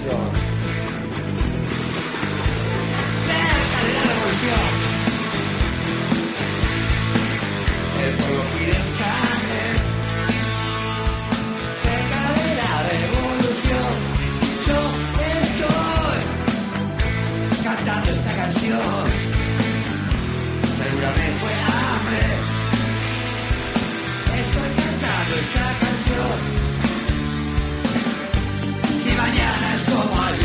revolución. Cerca de la revolución. El pueblo pide sangre. Cerca de la revolución. Yo estoy cantando esta canción. Alguna vez fue hambre. Estoy cantando esta canción. Si mañana es como ayer.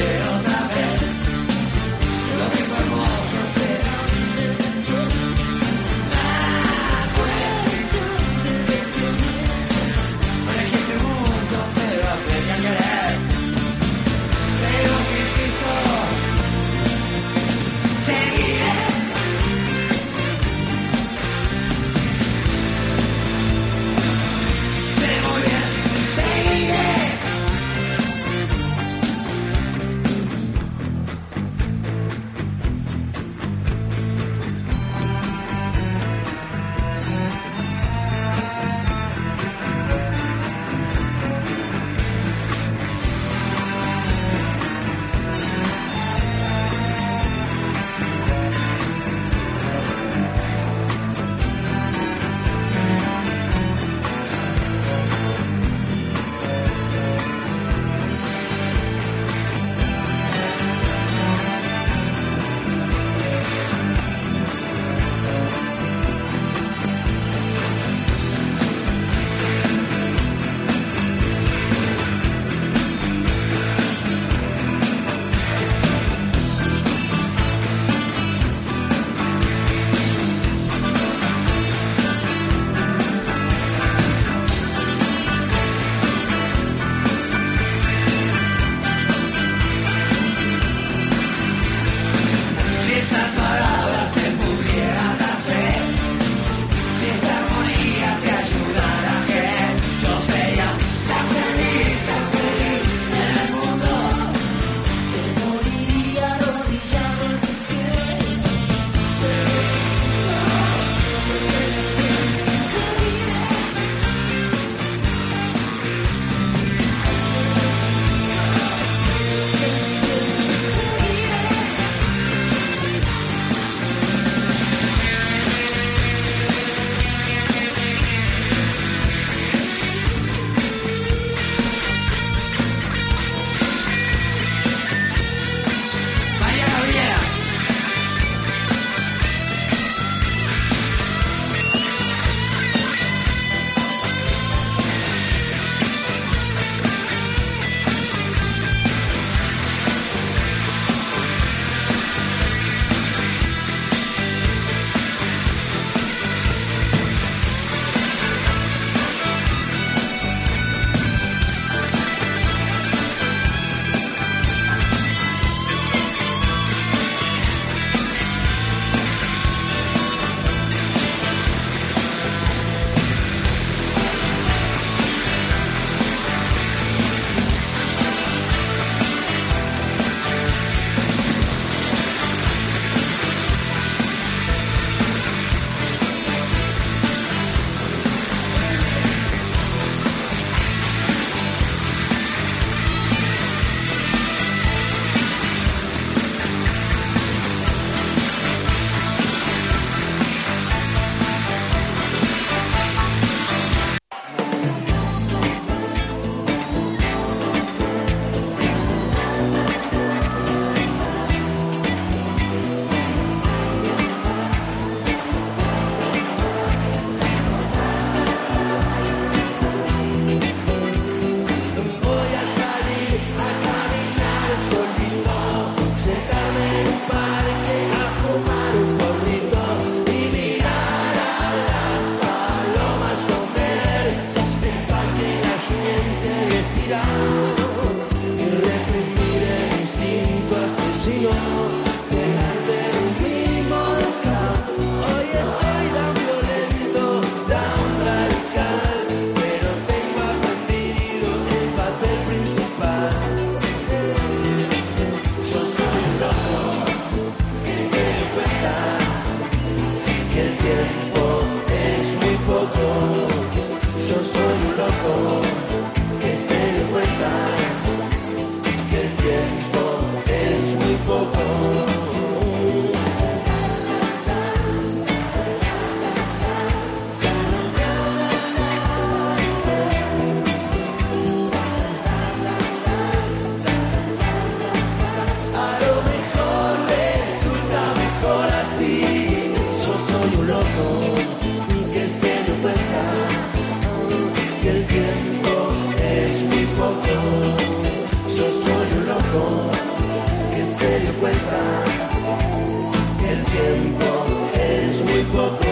se dio cuenta que el tiempo es muy poco.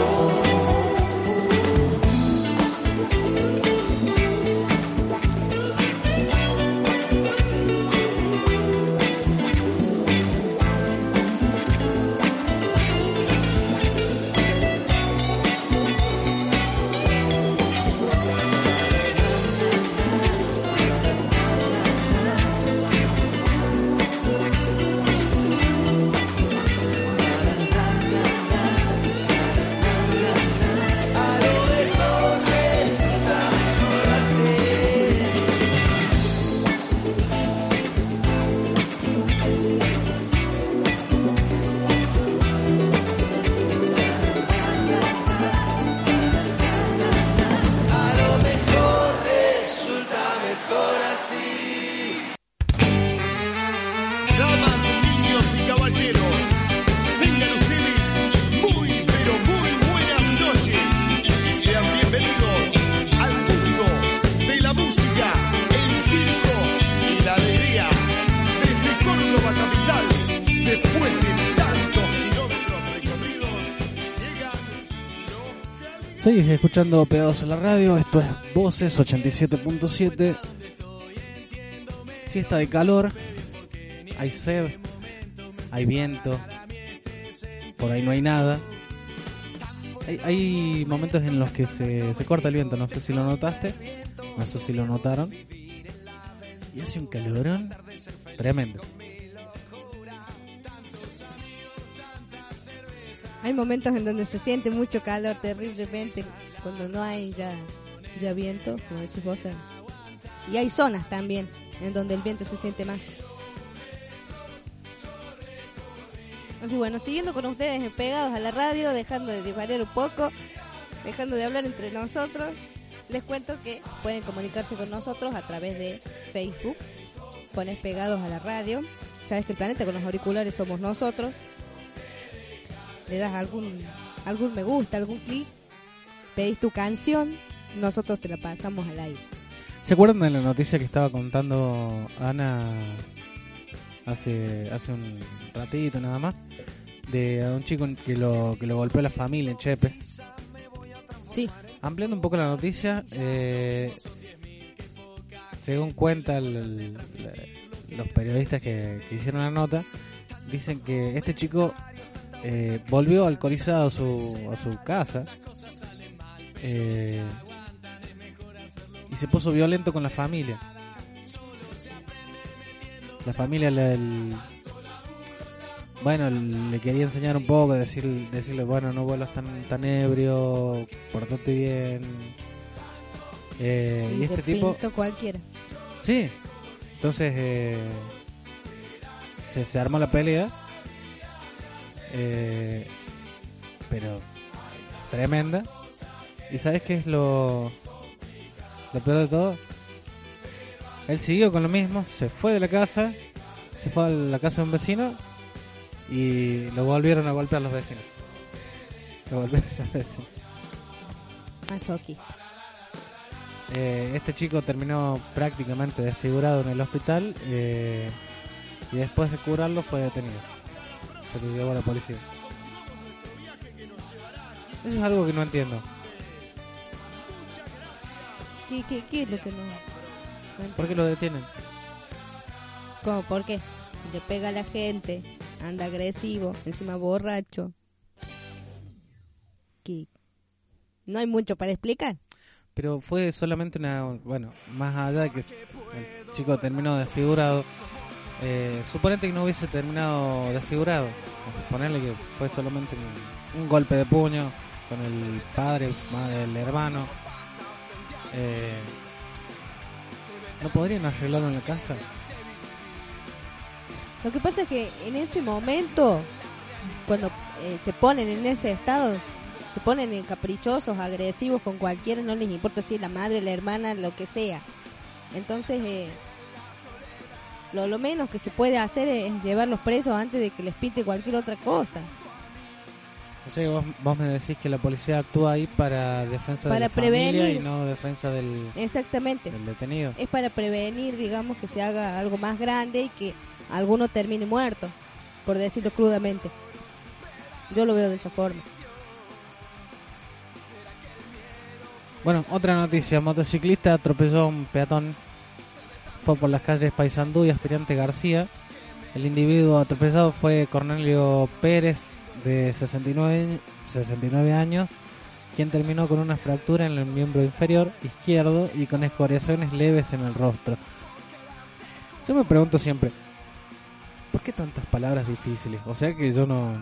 Seguís escuchando Pegados en la Radio, esto es Voces 87.7. Siesta de calor, hay sed, hay viento, por ahí no hay nada. Hay momentos en los que se corta el viento, no sé si lo notaste, no sé si lo notaron. Y hace un calorón tremendo. Hay momentos en donde se siente mucho calor terriblemente cuando no hay ya viento, como decís vos. Y hay zonas también en donde el viento se siente más. Así bueno, siguiendo con ustedes pegados a la radio, dejando de divagar un poco, dejando de hablar entre nosotros, les cuento que pueden comunicarse con nosotros a través de Facebook. Pones Pegados a la Radio. Sabes que el planeta con los auriculares somos nosotros. Le das algún me gusta, algún clic, pedís tu canción, nosotros te la pasamos al aire. ¿Se acuerdan de la noticia que estaba contando Ana hace un ratito nada más? De un chico que lo golpeó la familia en Chepe. Sí. Ampliando un poco la noticia, según cuentan los periodistas que hicieron la nota, dicen que este chico volvió alcoholizado a su casa y se puso violento con la familia. La familia le quería enseñar un poco, decirle bueno, no vuelvas tan ebrio, portate bien. Y este tipo cualquiera. Sí. Entonces se armó la pelea. Pero tremenda. ¿Y sabes qué es lo peor de todo? Él siguió con lo mismo, se fue de la casa, se fue a la casa de un vecino y lo volvieron a golpear los vecinos. Masoquista. Este chico terminó prácticamente desfigurado en el hospital y después de curarlo fue detenido. Se lo llevó a la policía. Eso es algo que no entiendo. ¿Qué es lo que no? ¿Por qué lo detienen? ¿Cómo? ¿Por qué? Le pega a la gente, anda agresivo, encima borracho. ¿Qué? ¿No hay mucho para explicar? Pero fue solamente más allá de que el chico terminó desfigurado, suponete que no hubiese terminado desfigurado, ponerle que fue solamente un golpe de puño con el padre, el hermano, ¿no podrían arreglarlo en la casa? Lo que pasa es que en ese momento, cuando se ponen en ese estado, se ponen caprichosos, agresivos con cualquiera, no les importa si es la madre, la hermana, lo que sea. Entonces, lo menos que se puede hacer es llevarlos presos antes de que les pinte cualquier otra cosa. O sea, vos me decís que la policía actúa ahí para defensa de la prevenir. Familia y no defensa del, Exactamente. Del detenido. Es para prevenir, digamos, que se haga algo más grande y que alguno termine muerto. por decirlo crudamente. Yo lo veo de esa forma. Bueno, otra noticia. Motociclista atropelló a un peatón. Fue por las calles Paysandú y Aspirante García. El individuo atropellado fue Cornelio Pérez, de 69 años, quien terminó con una fractura en el miembro inferior izquierdo y con escoriaciones leves en el rostro. Yo me pregunto siempre, ¿por qué tantas palabras difíciles? O sea que yo no...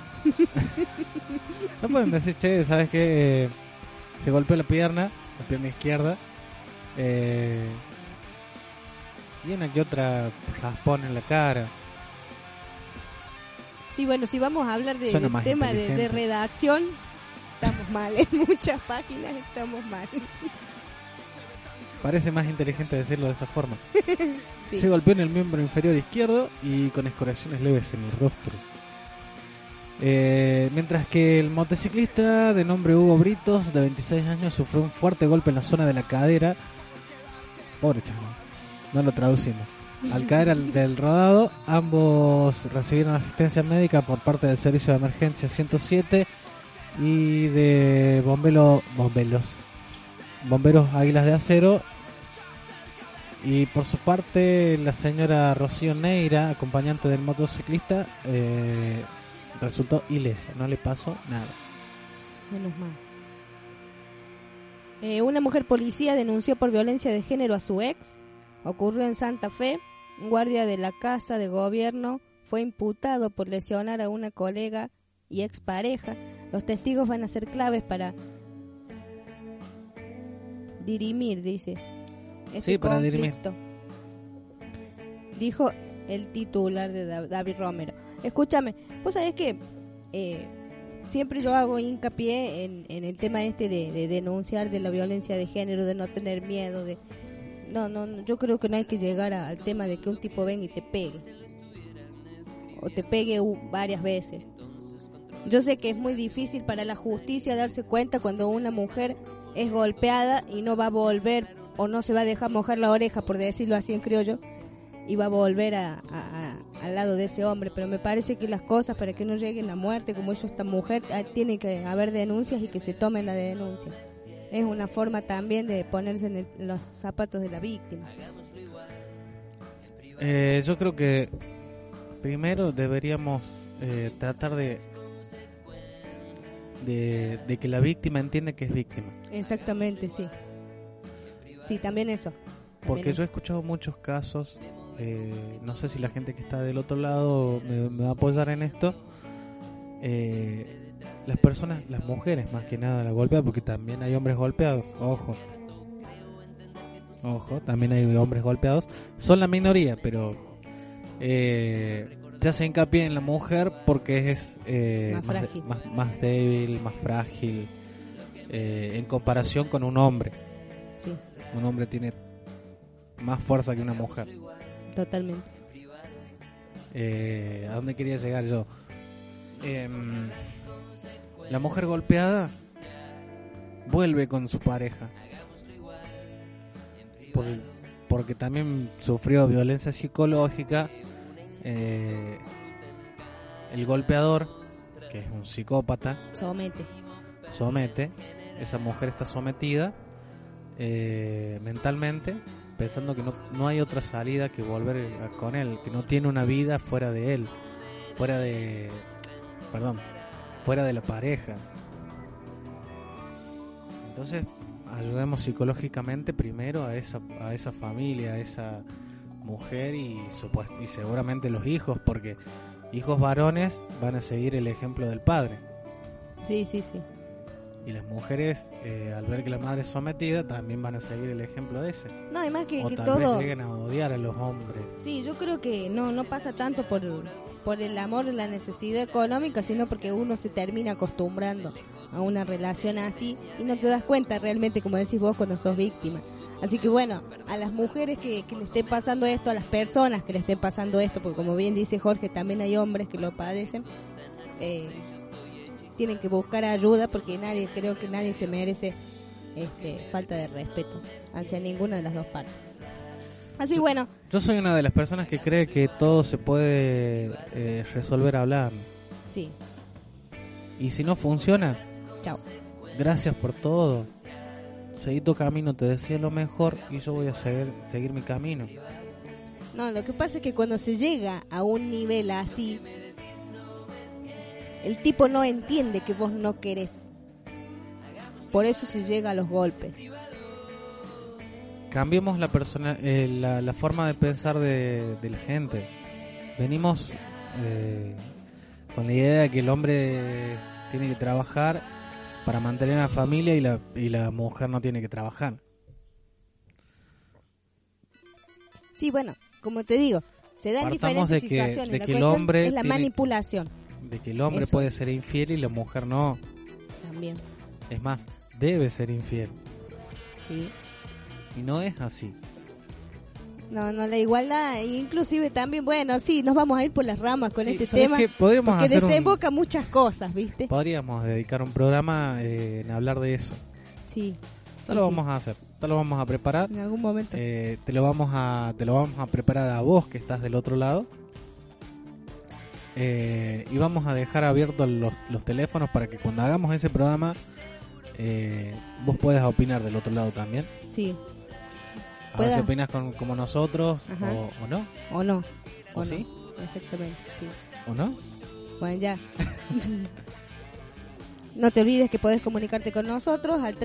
No pueden decir, che, ¿sabes qué? Se golpeó la pierna izquierda, y una que otra raspón en la cara. Sí, bueno, si vamos a hablar de Suena más tema de inteligente. redacción, estamos mal. En muchas páginas estamos mal. Parece más inteligente decirlo de esa forma. Sí. Se golpeó en el miembro inferior izquierdo y con escoriaciones leves en el rostro. Mientras que el motociclista de nombre Hugo Britos, de 26 años, sufrió un fuerte golpe en la zona de la cadera. Pobre chaval, no lo traducimos. Al caer del rodado, ambos recibieron asistencia médica por parte del servicio de emergencia 107 y de bomberos Águilas de Acero. Y por su parte, la señora Rocío Neira, acompañante del motociclista, resultó ilesa, no le pasó nada. Menos mal. Una mujer policía denunció por violencia de género a su ex. Ocurrió en Santa Fe. Un guardia de la casa de gobierno fue imputado por lesionar a una colega y expareja. Los testigos van a ser claves para dirimir, dice, este Sí, para dirimir. conflicto, dijo el titular de David Romero. Escúchame, vos sabés que siempre yo hago hincapié en el tema este de denunciar de la violencia de género, de no tener miedo, de no, yo creo que no hay que llegar al tema de que un tipo venga y te pegue o te pegue varias veces. Yo sé que es muy difícil para la justicia darse cuenta cuando una mujer es golpeada y no va a volver o no se va a dejar mojar la oreja, por decirlo así en criollo, y va a volver al lado de ese hombre. Pero me parece que las cosas, para que no lleguen a muerte como hizo esta mujer, tiene que haber denuncias y que se tomen la denuncia. Es una forma también de ponerse en los zapatos de la víctima. Yo creo que primero deberíamos tratar de que la víctima entienda que es víctima. Exactamente, sí. Sí, también eso. Porque yo he escuchado muchos casos, no sé si la gente que está del otro lado me va a apoyar en esto. Las personas, las mujeres más que nada la golpean, porque también hay hombres golpeados. Ojo, también hay hombres golpeados. Son la minoría, pero se hace hincapié en la mujer porque es más débil, más frágil, en comparación con un hombre. Sí, Un hombre tiene más fuerza que una mujer. totalmente. ¿A dónde quería llegar yo? La mujer golpeada vuelve con su pareja porque también sufrió violencia psicológica. El golpeador, que es un psicópata, somete. Esa mujer está sometida mentalmente, pensando que no hay otra salida que volver con él, que no tiene una vida fuera de él, fuera de la pareja. Entonces ayudemos psicológicamente primero a esa familia, a esa mujer y seguramente los hijos, porque hijos varones van a seguir el ejemplo del padre. Sí. Y las mujeres, al ver que la madre es sometida, también van a seguir el ejemplo de ese. No, además que tal todo... vez lleguen a odiar a los hombres. Sí, yo creo que no pasa tanto por el amor o la necesidad económica, sino porque uno se termina acostumbrando a una relación así y no te das cuenta realmente, como decís vos, cuando sos víctima. Así que bueno, a las mujeres que le estén pasando esto, a las personas que le estén pasando esto, porque como bien dice Jorge, también hay hombres que lo padecen, tienen que buscar ayuda, porque creo que nadie se merece falta de respeto hacia ninguna de las dos partes. Así bueno, Yo soy una de las personas que cree que todo se puede resolver hablando. sí, Y si no funciona, chao. gracias por todo. Seguí tu camino, te decía lo mejor y yo voy a seguir mi camino. No, lo que pasa es que cuando se llega a un nivel así, el tipo no entiende que vos no querés. Por eso se llega a los golpes. Cambiemos la forma de pensar de la gente. Venimos con la idea de que el hombre tiene que trabajar para mantener a la familia y la mujer no tiene que trabajar. Sí, bueno, como te digo, se dan Partamos diferentes de situaciones. La que el cuestión hombre es la tiene- manipulación De que el hombre Eso. puede ser infiel y la mujer no. también. Es más, debe ser infiel. Sí. Y no es así. No, la igualdad, inclusive también, bueno, sí, nos vamos a ir por las ramas con Sí, este ¿sabes tema, qué? Podríamos porque hacer desemboca muchas cosas, ¿viste? Podríamos dedicar un programa en hablar de eso. Sí. Ya lo vamos a hacer. Ya lo vamos a preparar. En algún momento. Te lo vamos a preparar a vos que estás del otro lado. Y vamos a dejar abiertos los teléfonos para que cuando hagamos ese programa vos puedas opinar del otro lado también. Sí. A ver si Pueda. opinas como nosotros Ajá. o no. ¿O no? ¿O no. sí? Exactamente, sí. ¿O no? Bueno, ya. No te olvides que podés comunicarte con nosotros al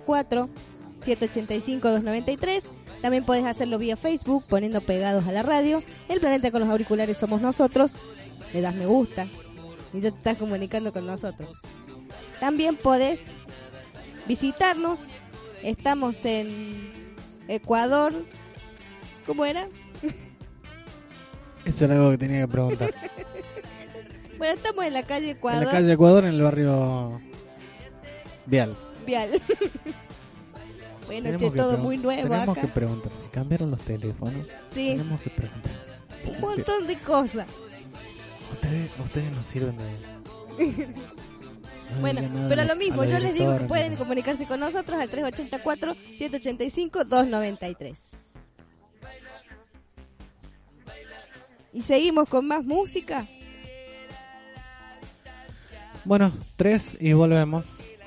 384-785-293. También podés hacerlo vía Facebook poniendo Pegados a la Radio. El planeta con los auriculares somos nosotros. Le das me gusta y ya te estás comunicando con nosotros. También podés visitarnos. Estamos en Ecuador. ¿Cómo era? Eso era algo que tenía que preguntar. Bueno, estamos en la calle En Ecuador. la calle Ecuador, en el barrio Vial. Vial. Bueno, Tenemos que todo pregun- muy nuevo Tenemos acá. que preguntar si cambiaron los teléfonos. Sí. Tenemos que preguntar. Un montón de cosas. Ustedes nos sirven de... No Bueno, digan nada pero a lo la- mismo, a la yo les digo que directora, pueden no. comunicarse con nosotros al 384-785-293. Y seguimos con más música. Bueno, 3 y volvemos.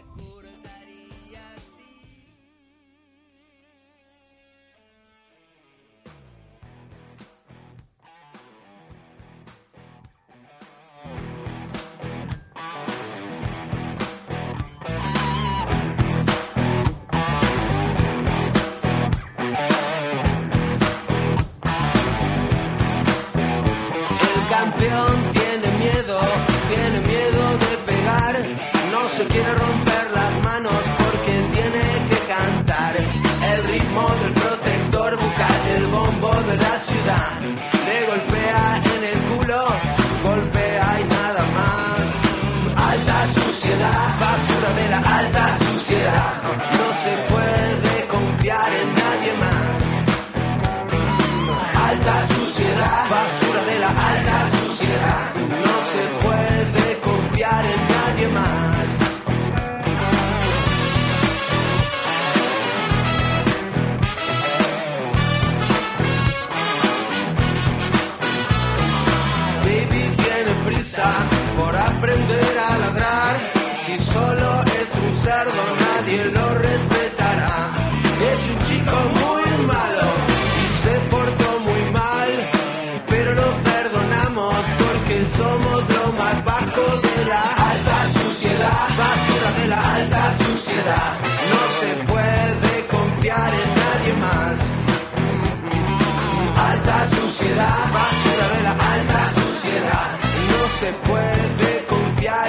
El campeón tiene miedo de pegar. No se quiere romper las manos porque tiene que cantar. El ritmo del protector bucal del bombo de la ciudad. Le golpea en el culo, golpea y nada más. Alta suciedad, basura de la alta suciedad. No se puede confiar en nadie más. Alta suciedad, basura de la alta suciedad. No se puede confiar en nadie más. Baby tiene prisa por aprender a ladrar. Si solo es un cerdo nadie lo respetará. Es un chico muy malo y se portó muy mal, pero lo perdonamos porque somos lo más bajo de la alta suciedad. Basura de la alta suciedad. No se puede confiar en nadie más. Alta suciedad, basura de la alta suciedad. No se puede confiar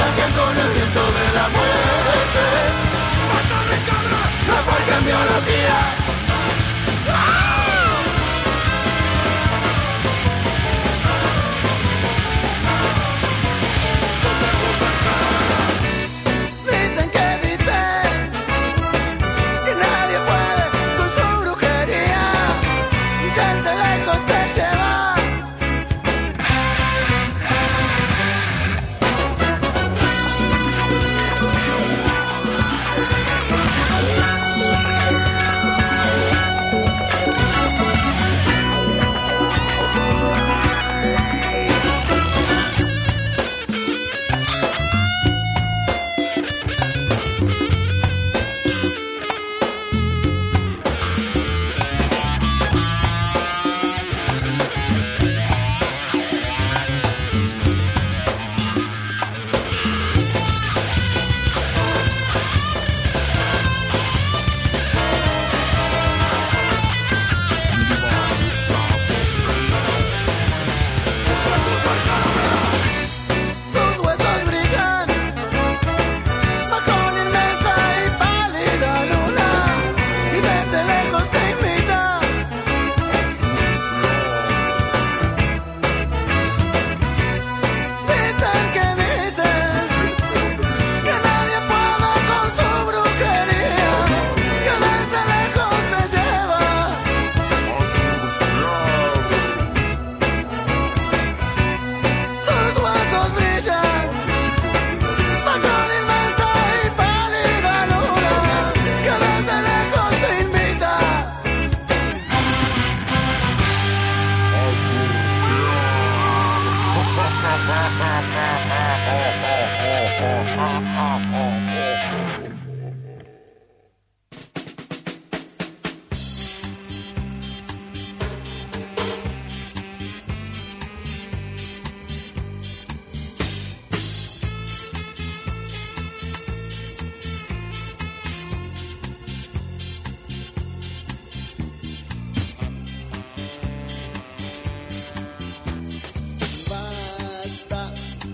alguien con el viento de la muerte. ¡Mátame, cabrón! ¡No porque en biología! Dicen que nadie puede con su brujería, desde lejos te lleva. Tus huesos brillan bajo la inmensa y pálida luna, y desde lejos te invita. Dicen que nadie puede con su brujería, que desde lejos te lleva. Sus huesos brillan bajo la inmensa y pálida luna, que desde lejos te invita. Basta,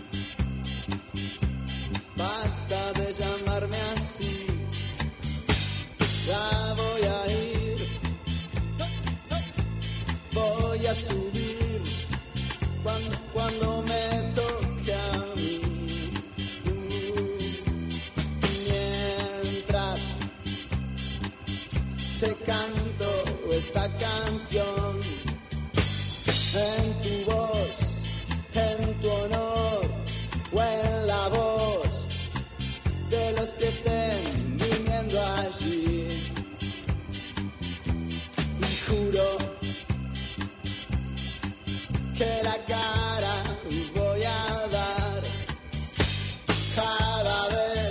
basta de llamarme así. Ya voy a ir, voy a subir cuando me toque a mí. Mientras te canto esta canción en tu voz, en tu honor o en la voz de los que estén viniendo allí. Y juro que la cara voy a dar cada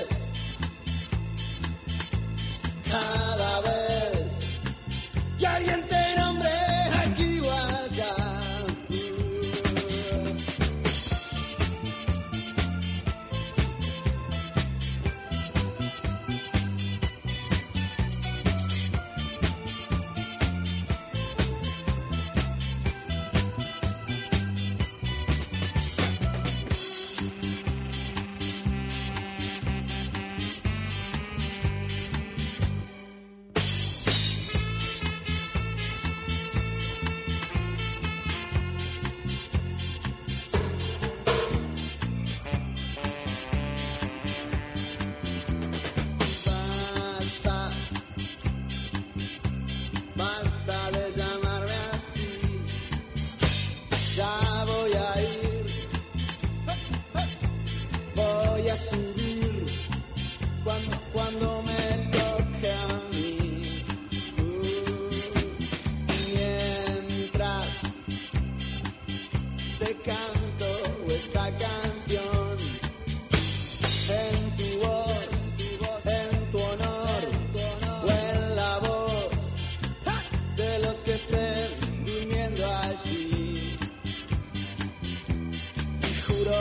vez que alguien te nombre aquí o allá. Basta de llamarme así. Ya voy a ir, voy a subir cuando me toque a mí. Mientras te canto esta canción en tu voz, en tu honor o en la voz de los que estén durmiendo allí. Y juro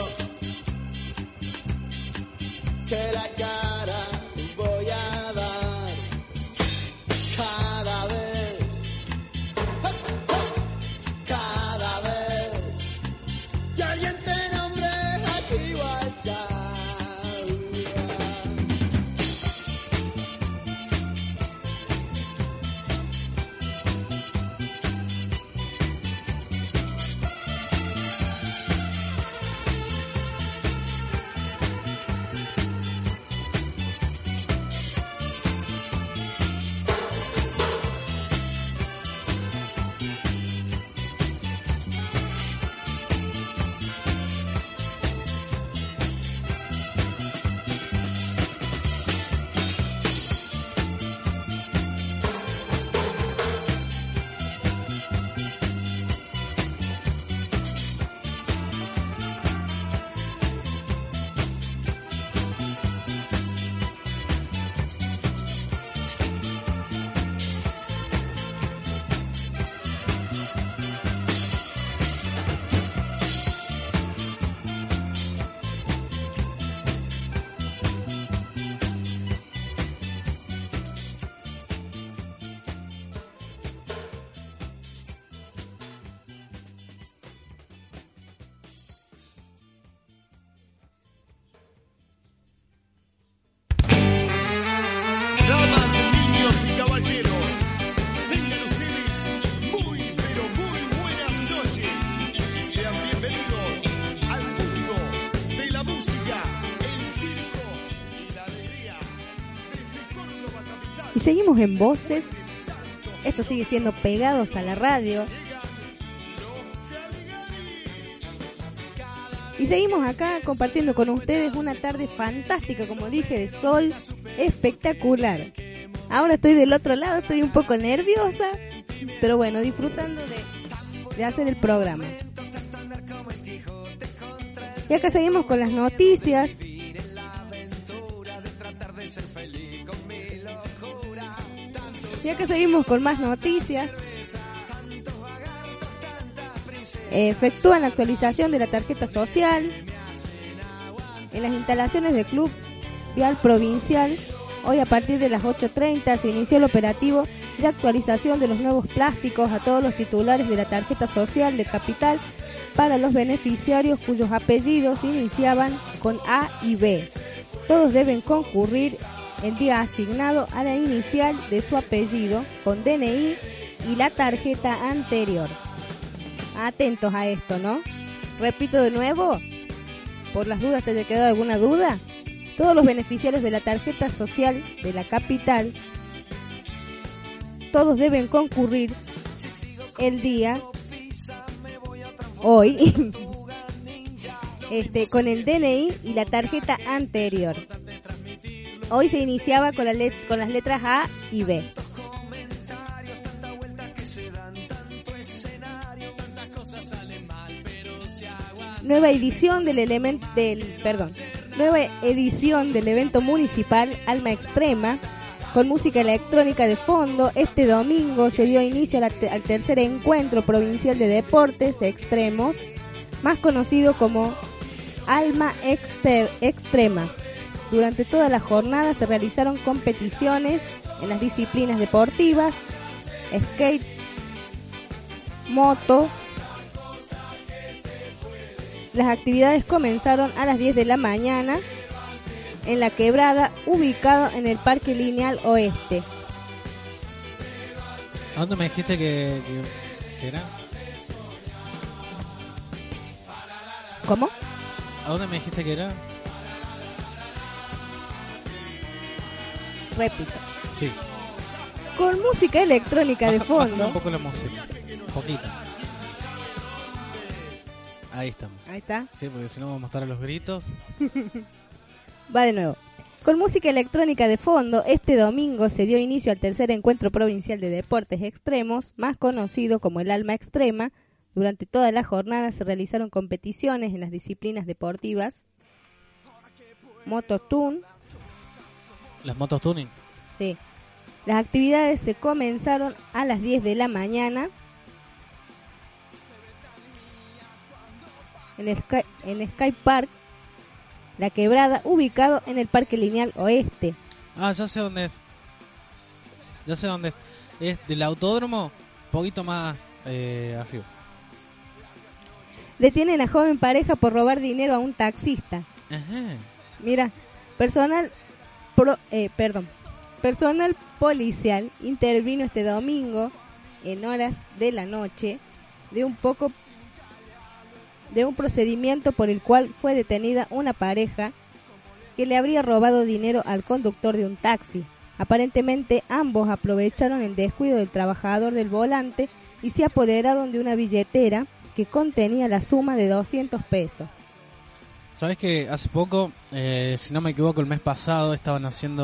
que la cara voy a dar cada vez que alguien te nombre aquí o allá. seguimos en Voces. Esto sigue siendo Pegados a la Radio. Y seguimos acá compartiendo con ustedes una tarde fantástica, como dije, de sol espectacular. Ahora estoy del otro lado, estoy un poco nerviosa, pero bueno, disfrutando de hacer el programa. Y acá seguimos con las noticias. Y acá seguimos con más noticias. Efectúan la actualización de la tarjeta social en las instalaciones del Club Vial Provincial. Hoy a partir de las 8:30 se inició el operativo de actualización de los nuevos plásticos a todos los titulares de la tarjeta social de Capital para los beneficiarios cuyos apellidos iniciaban con A y B. Todos deben concurrir el día asignado a la inicial de su apellido con DNI y la tarjeta anterior. Atentos a esto, ¿no? Repito de nuevo, por las dudas, ¿te quedó alguna duda? Todos los beneficiarios de la tarjeta social de la Capital, todos deben concurrir el día hoy con el DNI y la tarjeta anterior. Hoy se iniciaba con las letras A y B. Nueva edición del evento municipal Alma Extrema con música electrónica de fondo. Este domingo se dio inicio al tercer encuentro provincial de deportes extremos, más conocido como Alma Extrema. Durante toda la jornada se realizaron competiciones en las disciplinas deportivas, skate, moto. Las actividades comenzaron a las 10 de la mañana en La Quebrada, ubicado en el Parque Lineal Oeste. ¿A dónde me dijiste que era? ¿Cómo? ¿A dónde me dijiste que era? Repito. Sí. Con música electrónica de fondo. Bájame un poco la música. Un poquito. Ahí estamos. Ahí está. Sí, porque si no vamos a estar a los gritos. Va de nuevo. Con música electrónica de fondo, este domingo se dio inicio al tercer encuentro provincial de deportes extremos, más conocido como el Alma Extrema. Durante toda la jornada se realizaron competiciones en las disciplinas deportivas. Mototune. ¿Las motos tuning? Sí. Las actividades se comenzaron a las 10 de la mañana. En Sky Park, La Quebrada, ubicado en el Parque Lineal Oeste. Ah, ya sé dónde es. Es del autódromo, poquito más arriba. Detienen a joven pareja por robar dinero a un taxista. Ajá. Mira, personal policial intervino este domingo en horas de la noche de un procedimiento por el cual fue detenida una pareja que le habría robado dinero al conductor de un taxi. Aparentemente ambos aprovecharon el descuido del trabajador del volante y se apoderaron de una billetera que contenía la suma de 200 pesos. ¿Sabes que hace poco, si no me equivoco, el mes pasado estaban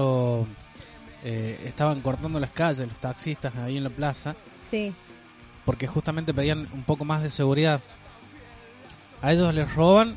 cortando las calles los taxistas ahí en la plaza? Sí. Porque justamente pedían un poco más de seguridad. A ellos les roban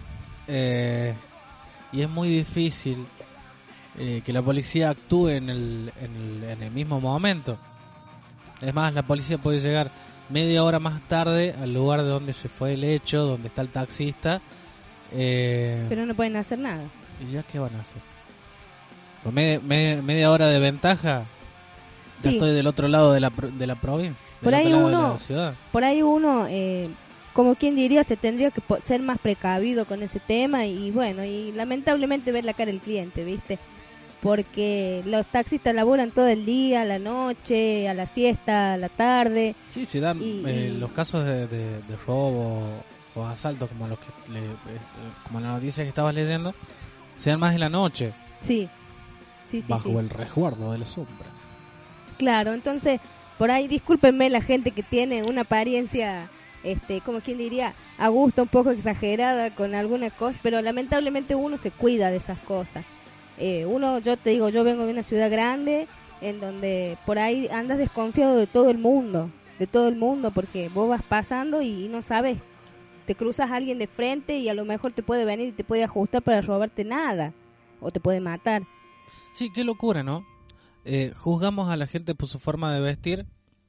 y es muy difícil que la policía actúe en el mismo momento. Es más, la policía puede llegar media hora más tarde al lugar de donde se fue el hecho, donde está el taxista. Pero no pueden hacer nada. ¿Y ya qué van a hacer? Por media hora de ventaja, ya Sí. estoy del otro lado de la provincia, Por ahí otro lado uno- de la ciudad. Por ahí uno, como quien diría, se tendría que ser más precavido con ese tema y bueno, y lamentablemente ver la cara del cliente, ¿viste? Porque los taxistas laburan todo el día, a la noche, a la siesta, a la tarde. Sí, se dan los casos de robo o asaltos como los que como la noticia que estabas leyendo, se dan más en la noche, Sí, bajo sí. el resguardo de las sombras. Claro, entonces, por ahí discúlpenme la gente que tiene una apariencia, como quien diría, a gusto, un poco exagerada con algunas cosas, pero lamentablemente uno se cuida de esas cosas. Yo te digo, yo vengo de una ciudad grande en donde por ahí andas desconfiado de todo el mundo, porque vos vas pasando y no sabes, te cruzas a alguien de frente y a lo mejor te puede venir y te puede ajustar para robarte nada, o te puede matar. Sí, qué locura, ¿no? Juzgamos a la gente por su forma de vestir.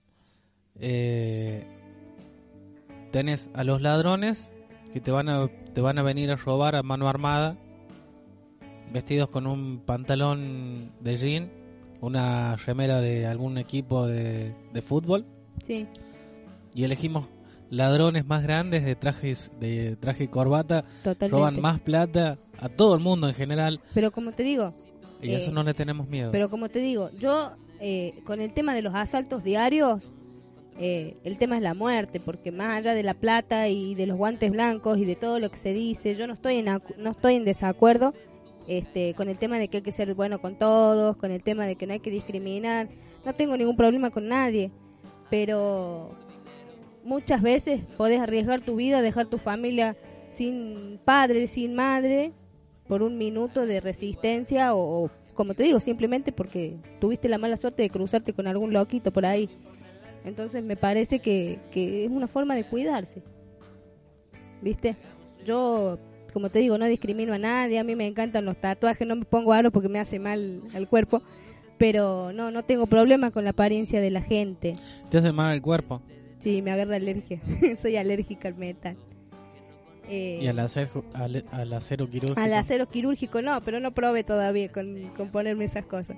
Tenés a los ladrones que te van a venir a robar a mano armada, vestidos con un pantalón de jean, una remera de algún equipo de fútbol. Sí. Y elegimos ladrones más grandes de traje y corbata. Totalmente. Roban más plata a todo el mundo en general. Pero como te digo, y a eso no le tenemos miedo. Pero como te digo, yo con el tema de los asaltos diarios, el tema es la muerte, porque más allá de la plata y de los guantes blancos y de todo lo que se dice, yo no estoy en desacuerdo con el tema de que hay que ser bueno con todos, con el tema de que no hay que discriminar. No tengo ningún problema con nadie, pero muchas veces podés arriesgar tu vida, dejar tu familia sin padre, sin madre, por un minuto de resistencia o como te digo, simplemente porque tuviste la mala suerte de cruzarte con algún loquito por ahí. Entonces me parece que es una forma de cuidarse, ¿viste? Yo, como te digo, no discrimino a nadie, a mí me encantan los tatuajes, no me pongo aro porque me hace mal al cuerpo, pero no tengo problemas con la apariencia de la gente. ¿Te hace mal al cuerpo? Sí, me agarra alergia, soy alérgica al metal. ¿Y al acero quirúrgico? Al acero quirúrgico no, pero no probé todavía con ponerme esas cosas.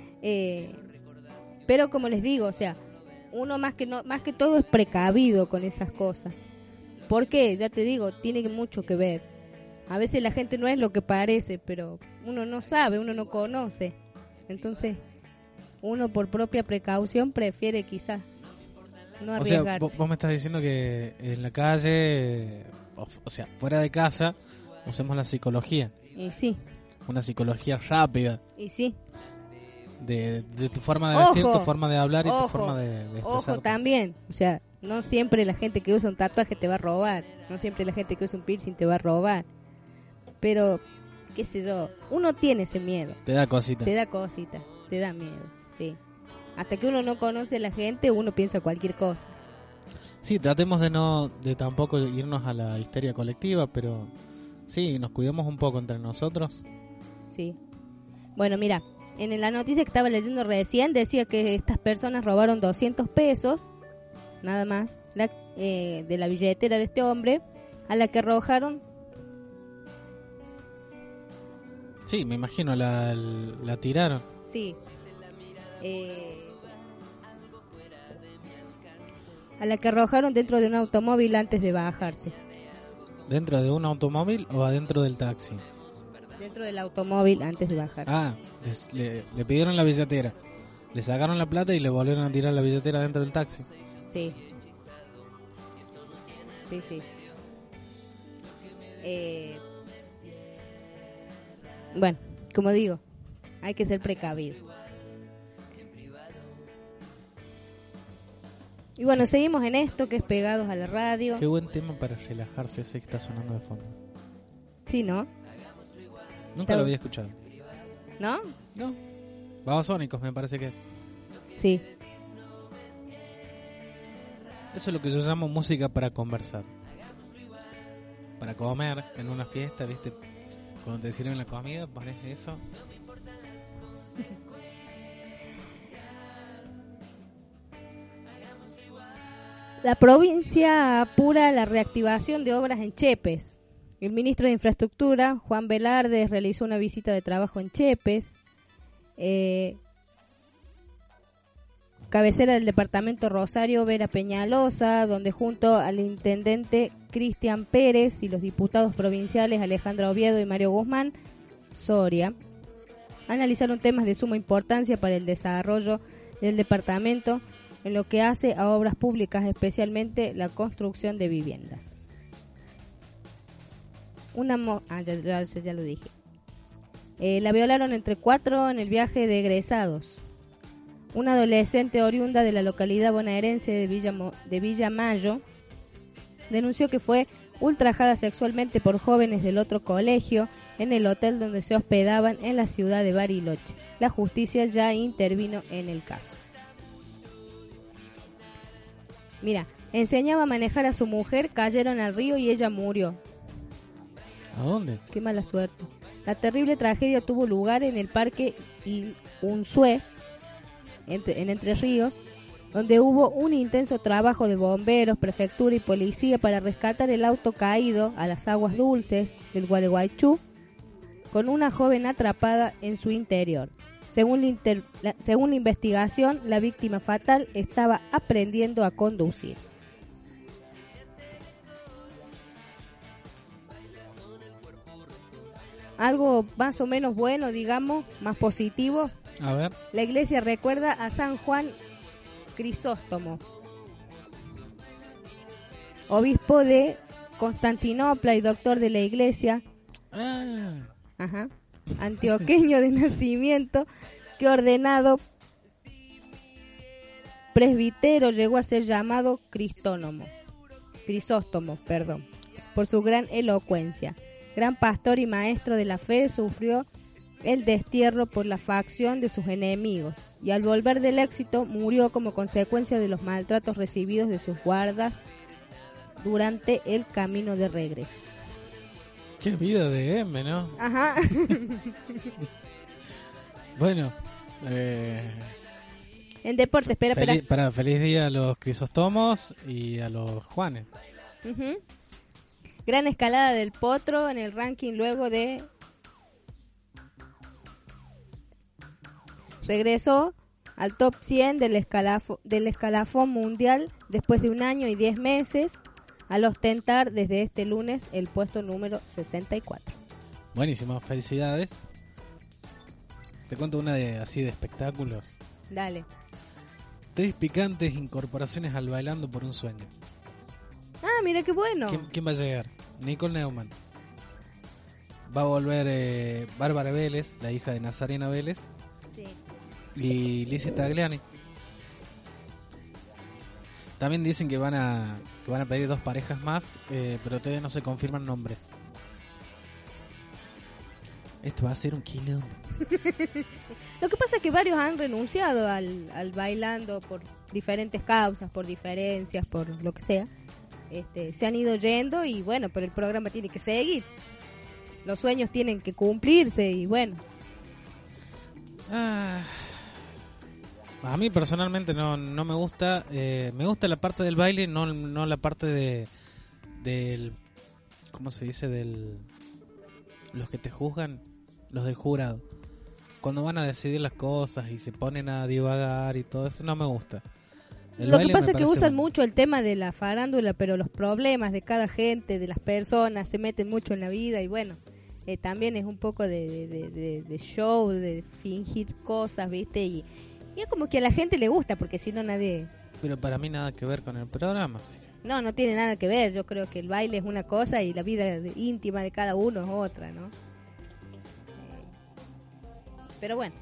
Pero como les digo, o sea, uno más que todo es precavido con esas cosas. Porque, ya te digo, tiene mucho que ver. A veces la gente no es lo que parece, pero uno no sabe, uno no conoce. Entonces, uno por propia precaución prefiere quizás no arriesgarse. O sea, vos me estás diciendo que en la calle, o sea, fuera de casa, usemos la psicología. Y sí. Una psicología rápida. Y sí. De tu forma de vestir, tu forma de hablar y tu forma de expresarte. Ojo también, o sea, no siempre la gente que usa un tatuaje te va a robar, no siempre la gente que usa un piercing te va a robar, pero, qué sé yo, uno tiene ese miedo. Te da cosita. Te da miedo, sí. Hasta que uno no conoce a la gente, uno piensa cualquier cosa. Sí, tratemos de tampoco irnos a la histeria colectiva, pero sí, nos cuidemos un poco entre nosotros. Sí. Bueno, mira, en la noticia que estaba leyendo recién decía que estas personas robaron 200 pesos, nada más, de la billetera de este hombre, a la que arrojaron. Sí, me imagino, la tiraron. Sí. A la que arrojaron dentro de un automóvil antes de bajarse. ¿Dentro de un automóvil o adentro del taxi? Dentro del automóvil antes de bajarse. Ah, le pidieron la billetera, le sacaron la plata y le volvieron a tirar la billetera dentro del taxi. Sí. Sí. Bueno, como digo, hay que ser precavido. Y bueno, seguimos en esto que es Pegados a la Radio. Qué buen tema para relajarse ese que está sonando de fondo. Sí, ¿no? Nunca lo había escuchado. ¿No? No. Babasónicos, me parece que. Sí. Eso es lo que yo llamo música para conversar. Para comer en una fiesta, ¿viste? Cuando te sirven la comida, pones eso. La provincia apura la reactivación de obras en Chepes. El ministro de Infraestructura, Juan Velarde, realizó una visita de trabajo en Chepes, cabecera del departamento Rosario Vera Peñalosa, donde junto al intendente Cristian Pérez y los diputados provinciales Alejandra Oviedo y Mario Guzmán Soria analizaron temas de suma importancia para el desarrollo del departamento en lo que hace a obras públicas, especialmente la construcción de viviendas. Ya lo dije. La violaron entre 4 en el viaje de egresados. una adolescente oriunda de la localidad bonaerense de Villa Mayo, denunció que fue ultrajada sexualmente por jóvenes del otro colegio en el hotel donde se hospedaban en la ciudad de Bariloche. La justicia ya intervino en el caso. Mira, enseñaba a manejar a su mujer, cayeron al río y ella murió. ¿A dónde? Qué mala suerte. La terrible tragedia tuvo lugar en el parque Unzué, en Entre Ríos, donde hubo un intenso trabajo de bomberos, prefectura y policía para rescatar el auto caído a las aguas dulces del Gualeguaychú, con una joven atrapada en su interior. Según la investigación, la víctima fatal estaba aprendiendo a conducir. Algo más o menos bueno, digamos, más positivo. A ver. La iglesia recuerda a San Juan Crisóstomo, obispo de Constantinopla y doctor de la iglesia, antioqueño de nacimiento, que ordenado presbítero llegó a ser llamado Crisóstomo, por su gran elocuencia. Gran pastor y maestro de la fe, sufrió el destierro por la facción de sus enemigos y al volver del éxito murió como consecuencia de los maltratos recibidos de sus guardas durante el camino de regreso. Qué vida de M, ¿no? Ajá. Bueno, en deporte, espera. Feliz día a los Crisóstomos y a los Juanes. Uh-huh. Gran escalada del Potro en el ranking luego de... Regresó al top 100 del escalafón mundial después de 1 año y 10 meses al ostentar desde este lunes el puesto número 64. Buenísimo, felicidades. Te cuento una así de espectáculos. Dale. 3 picantes incorporaciones al Bailando por un Sueño. Ah, mira qué bueno. ¿Quién va a llegar? Nicole Neumann. Va a volver Bárbara Vélez, la hija de Nazarena Vélez. Sí. Y Lizzie Tagliani. También dicen que van a pedir 2 parejas más, pero todavía no se confirman nombres. Esto va a ser un quilombo. Lo que pasa es que varios han renunciado al Bailando por diferentes causas, por diferencias, por lo que sea. Se han ido yendo y bueno, pero el programa tiene que seguir. Los sueños tienen que cumplirse y bueno. A mí personalmente no me gusta. Me gusta la parte del baile, no la parte del ¿cómo se dice? Los que te juzgan, los del jurado. Cuando van a decidir las cosas y se ponen a divagar y todo eso, no me gusta. Lo que pasa es que usan mucho el tema de la farándula, pero los problemas de cada gente, de las personas, se meten mucho en la vida y bueno, también es un poco de show, de fingir cosas, ¿viste? Y es como que a la gente le gusta, porque si no nadie... Pero para mí nada que ver con el programa. No tiene nada que ver. Yo creo que el baile es una cosa y la vida íntima de cada uno es otra, ¿no? Pero bueno.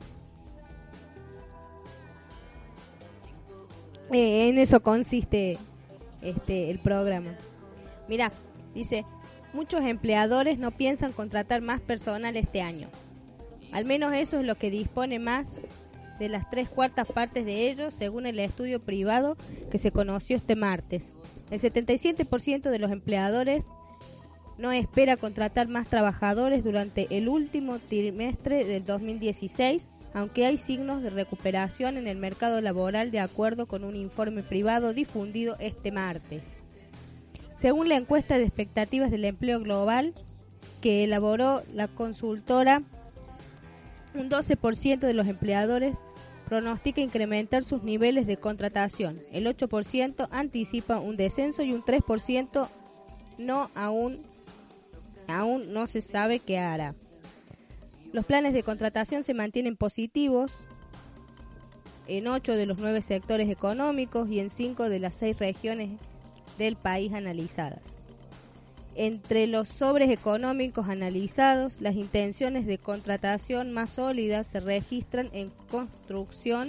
En eso consiste el programa. Mirá, dice, muchos empleadores no piensan contratar más personal este año. Al menos eso es lo que dispone más de las 3/4 partes de ellos, según el estudio privado que se conoció este martes. El 77% de los empleadores no espera contratar más trabajadores durante el último trimestre del 2016, aunque hay signos de recuperación en el mercado laboral de acuerdo con un informe privado difundido este martes. Según la encuesta de expectativas del empleo global que elaboró la consultora, un 12% de los empleadores pronostica incrementar sus niveles de contratación, el 8% anticipa un descenso y un 3% aún no se sabe qué hará. Los planes de contratación se mantienen positivos en 8 de los 9 sectores económicos y en 5 de las 6 regiones del país analizadas. Entre los sobres económicos analizados, las intenciones de contratación más sólidas se registran en construcción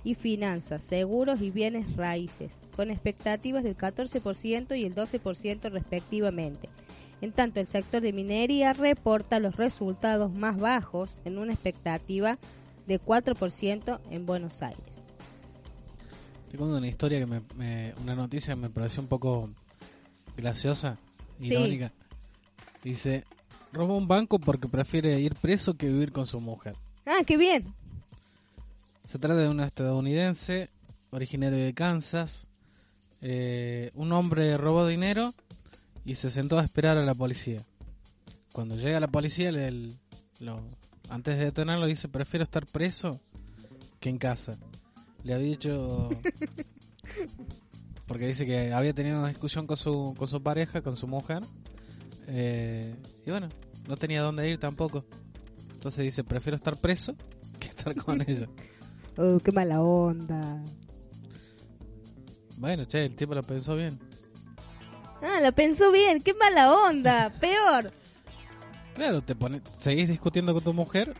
y finanzas, seguros y bienes raíces, con expectativas del 14% y el 12% respectivamente. En tanto, el sector de minería reporta los resultados más bajos en una expectativa de 4% en Buenos Aires. Te cuento una historia una noticia que me pareció un poco graciosa, irónica. Dice, robó un banco porque prefiere ir preso que vivir con su mujer. ¡Ah, qué bien! Se trata de una estadounidense, originario de Kansas. Un hombre robó dinero y se sentó a esperar a la policía. Cuando llega la policía, antes de detenerlo, dice, prefiero estar preso que en casa. Le había dicho... porque dice que había tenido una discusión con su pareja, con su mujer. Y bueno, no tenía dónde ir tampoco. Entonces dice, prefiero estar preso que estar con ella. ¡Oh, qué mala onda! Bueno, che, el tipo lo pensó bien. Ah, lo pensó bien, qué mala onda, peor. Claro, seguís discutiendo con tu mujer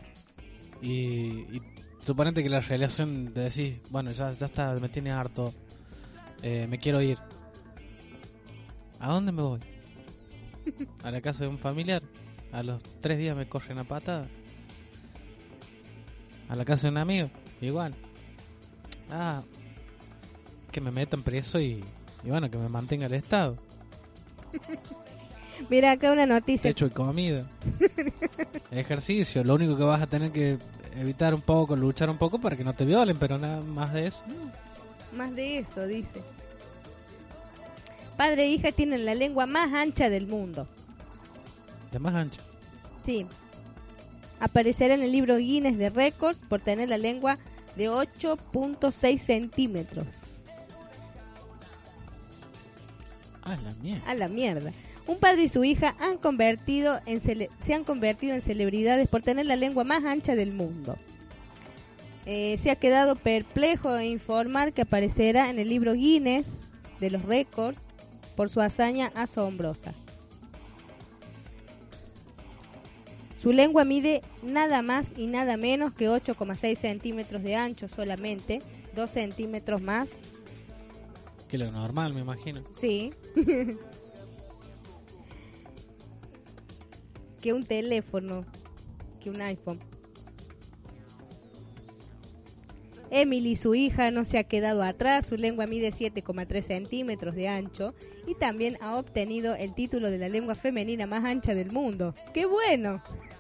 y suponete que la relación te decís, bueno, ya está, me tiene harto, me quiero ir. ¿A dónde me voy? ¿A la casa de un familiar? ¿A los 3 días me corren a patada? ¿A la casa de un amigo? Igual. Que me metan preso y bueno, que me mantenga el Estado. Mira, acá una noticia. Techo y comida. Ejercicio, lo único que vas a tener que evitar un poco, luchar un poco para que no te violen, pero nada más de eso. Más de eso, dice. Padre e hija tienen la lengua más ancha del mundo. ¿De más ancha? Sí. Aparecerá en el libro Guinness de Récords por tener la lengua de 8.6 centímetros. A la mierda. Un padre y su hija se han convertido en celebridades por tener la lengua más ancha del mundo. Se ha quedado perplejo de informar que aparecerá en el libro Guinness de los récords por su hazaña asombrosa. Su lengua mide nada más y nada menos que 8,6 centímetros de ancho solamente, 2 centímetros más. Que lo normal, me imagino. Sí. Que un teléfono, que un iPhone. Emily, su hija, no se ha quedado atrás. Su lengua mide 7,3 centímetros de ancho y también ha obtenido el título de la lengua femenina más ancha del mundo. ¡Qué bueno!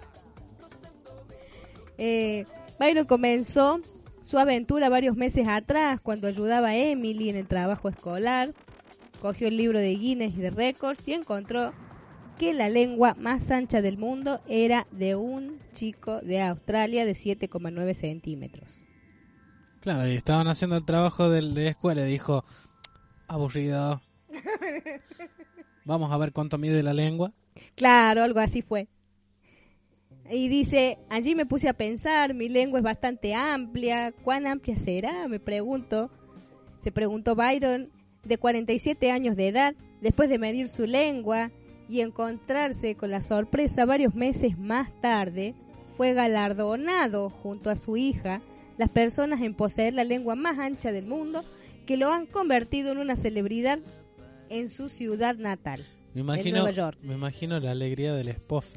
Byron comenzó su aventura varios meses atrás cuando ayudaba a Emily en el trabajo escolar. Cogió el libro de Guinness de Récords y encontró que la lengua más ancha del mundo era de un chico de Australia de 7,9 centímetros. Claro, y estaban haciendo el trabajo de la escuela y dijo, aburrido. Vamos a ver cuánto mide la lengua. Claro, algo así fue. Y dice, allí me puse a pensar, mi lengua es bastante amplia. ¿Cuán amplia será? Me pregunto. Se preguntó Byron, de 47 años de edad, después de medir su lengua y encontrarse con la sorpresa varios meses más tarde, fue galardonado junto a su hija, las personas en poseer la lengua más ancha del mundo, que lo han convertido en una celebridad en su ciudad natal. En Nueva York. Me imagino la alegría de la esposa.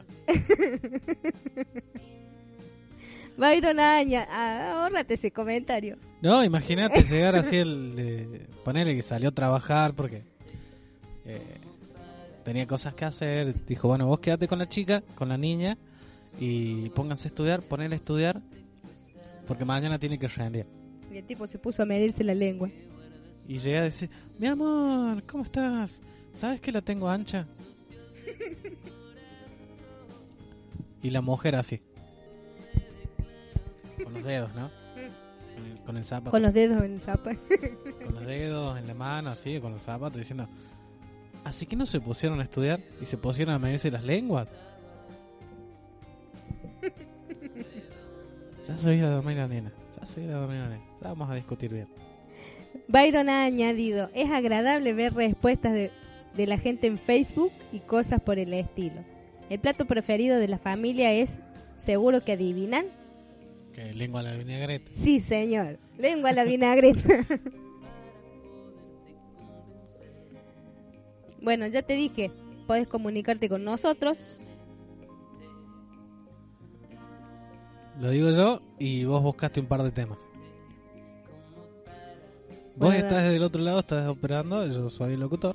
Byron ahórrate ese comentario. No, imagínate llegar así ponerle que salió a trabajar porque tenía cosas que hacer. Dijo, bueno, vos quédate con la chica, con la niña y pónganse a estudiar, ponele a estudiar porque mañana tiene que rendir. Y el tipo se puso a medirse la lengua. Y llega a decir, mi amor, ¿cómo estás? ¿Sabes que la tengo ancha? Y la mujer así. Con los dedos, ¿no? Con el zapato. Con los dedos en el zapato. Con los dedos en la mano, así, con los zapatos, diciendo... Así que no se pusieron a estudiar y se pusieron a medirse las lenguas. Ya se viene a dormir la nena. Ya vamos a discutir bien. Byron ha añadido, es agradable ver respuestas de la gente en Facebook y cosas por el estilo. El plato preferido de la familia es, ¿seguro que adivinan? Que lengua a la vinagreta. Sí, señor. Lengua a la vinagreta. Bueno, ya te dije, podés comunicarte con nosotros. Lo digo yo y vos buscaste un par de temas. Vos Bueno, estás del otro lado, estás operando, yo soy el locutor.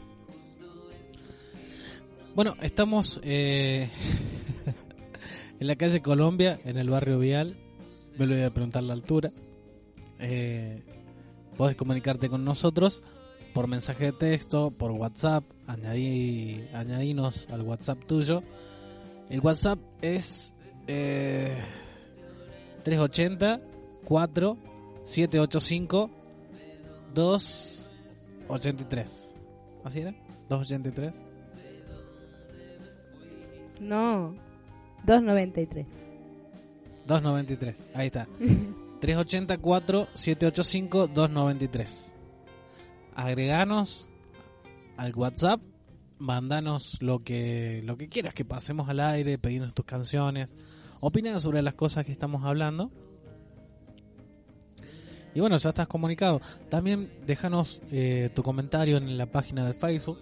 Bueno, estamos en la calle Colombia, en el barrio Vial. Me lo voy a preguntar la altura. Podés comunicarte con nosotros por mensaje de texto, por WhatsApp. Añadinos al WhatsApp tuyo. El WhatsApp es 380 4 785 283. ¿Así era? 283. No, 293. 293, ahí está. 384 785 293. Agreganos al WhatsApp, mandanos lo que quieras que pasemos al aire, pedirnos tus canciones, opina sobre las cosas que estamos hablando. Y bueno, ya estás comunicado. También déjanos tu comentario en la página de Facebook.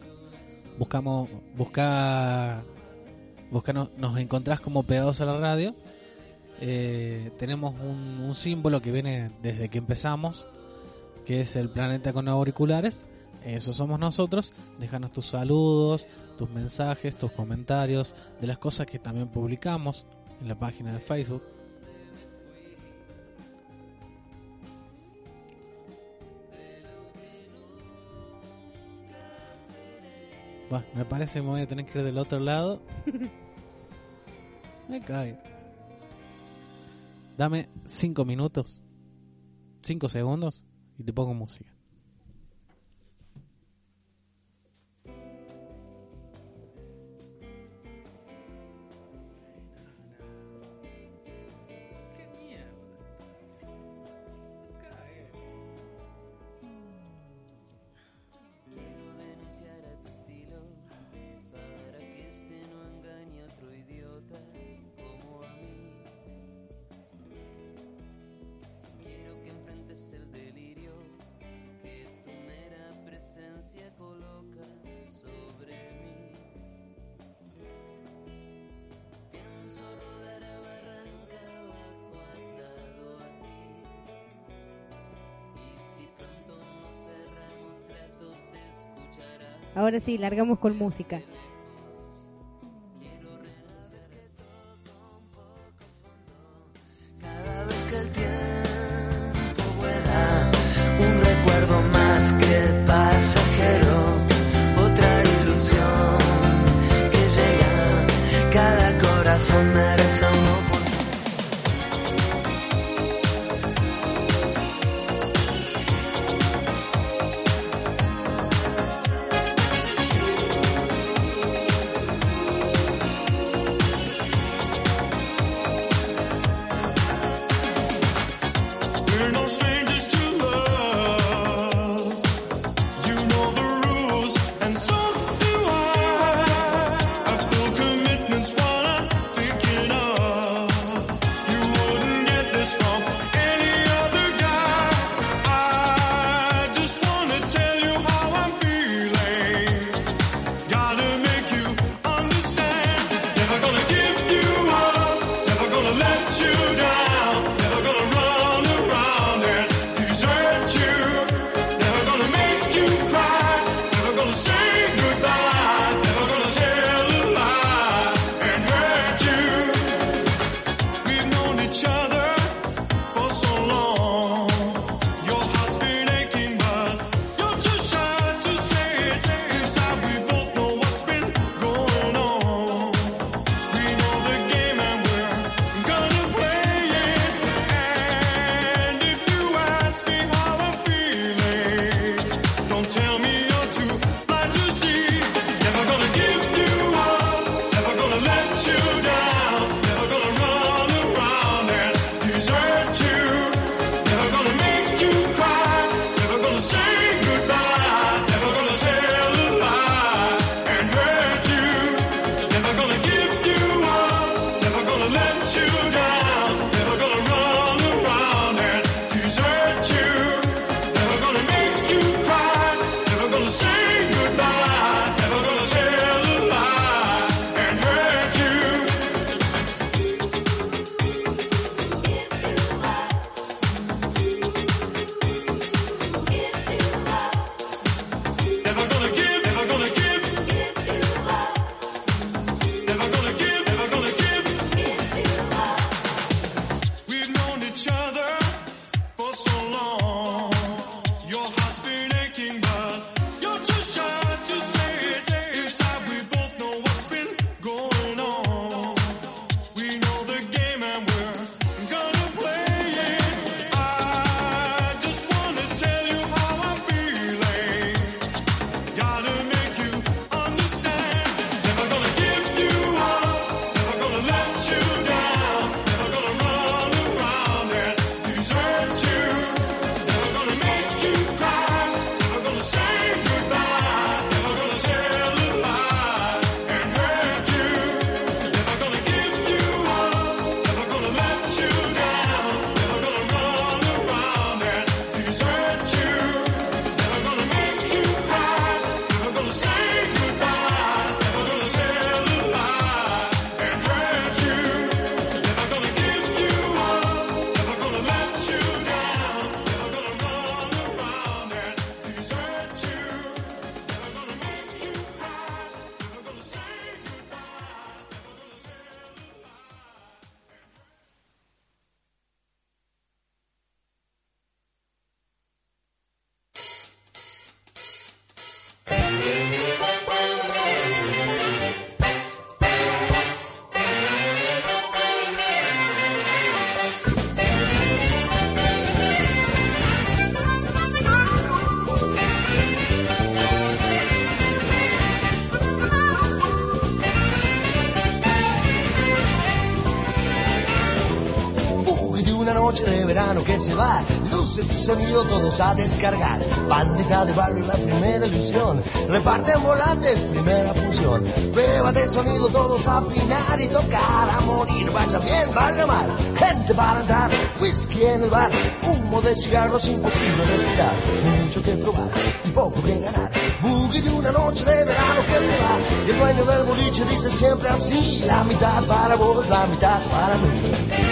Nos encontrás como Pegados a la Radio. Tenemos un símbolo que viene desde que empezamos, que es el planeta con auriculares. Eso somos nosotros. Déjanos tus saludos, tus mensajes, tus comentarios de las cosas que también publicamos en la página de Facebook. Bueno, me parece que me voy a tener que ir del otro lado. Me cae. Dame 5 minutos, 5 segundos y te pongo música. Ahora sí, largamos con música. Cada vez que el tiempo vuela, un recuerdo más que pasajero, otra ilusión que llega, cada corazón merece una oportunidad. We're no strangers to love. You know the rules, and so do I. I feel commitment's what I'm thinking of. You wouldn't get this from any other guy. I just wanna tell you how I'm feeling. Gotta make you understand. Never gonna give you up. Never gonna let you down. Never gonna run around and desert you. Never gonna make you cry. Never gonna say goodbye. Never gonna tell a lie and hurt you. We've known each other for so long. Your heart's been aching, but you're too shy to say it. Inside we both know what's been going on. We know the game and we're gonna play it. And if you ask me how I'm feeling, don't tell me you're too blind to see. Never gonna give you up. Never gonna let you down. Never gonna run around and desert you. Never gonna make you cry. Never gonna say goodbye. Never gonna tell a lie and hurt you. Never gonna give you up. Never gonna let you down. Never gonna run noche de verano que se va, luces y sonido todos a descargar. Bandita de barrio, la primera ilusión. Reparten volantes, primera función. Prueba de sonido, todos a afinar y tocar a morir. Vaya bien, vaya mal, gente para entrar. Whisky en el bar, humo de cigarros, imposible respirar. Mucho que probar, y poco que ganar. Boogie de una noche de verano que se va. Y el dueño del boliche dice siempre así: la mitad para vos, la mitad para mí.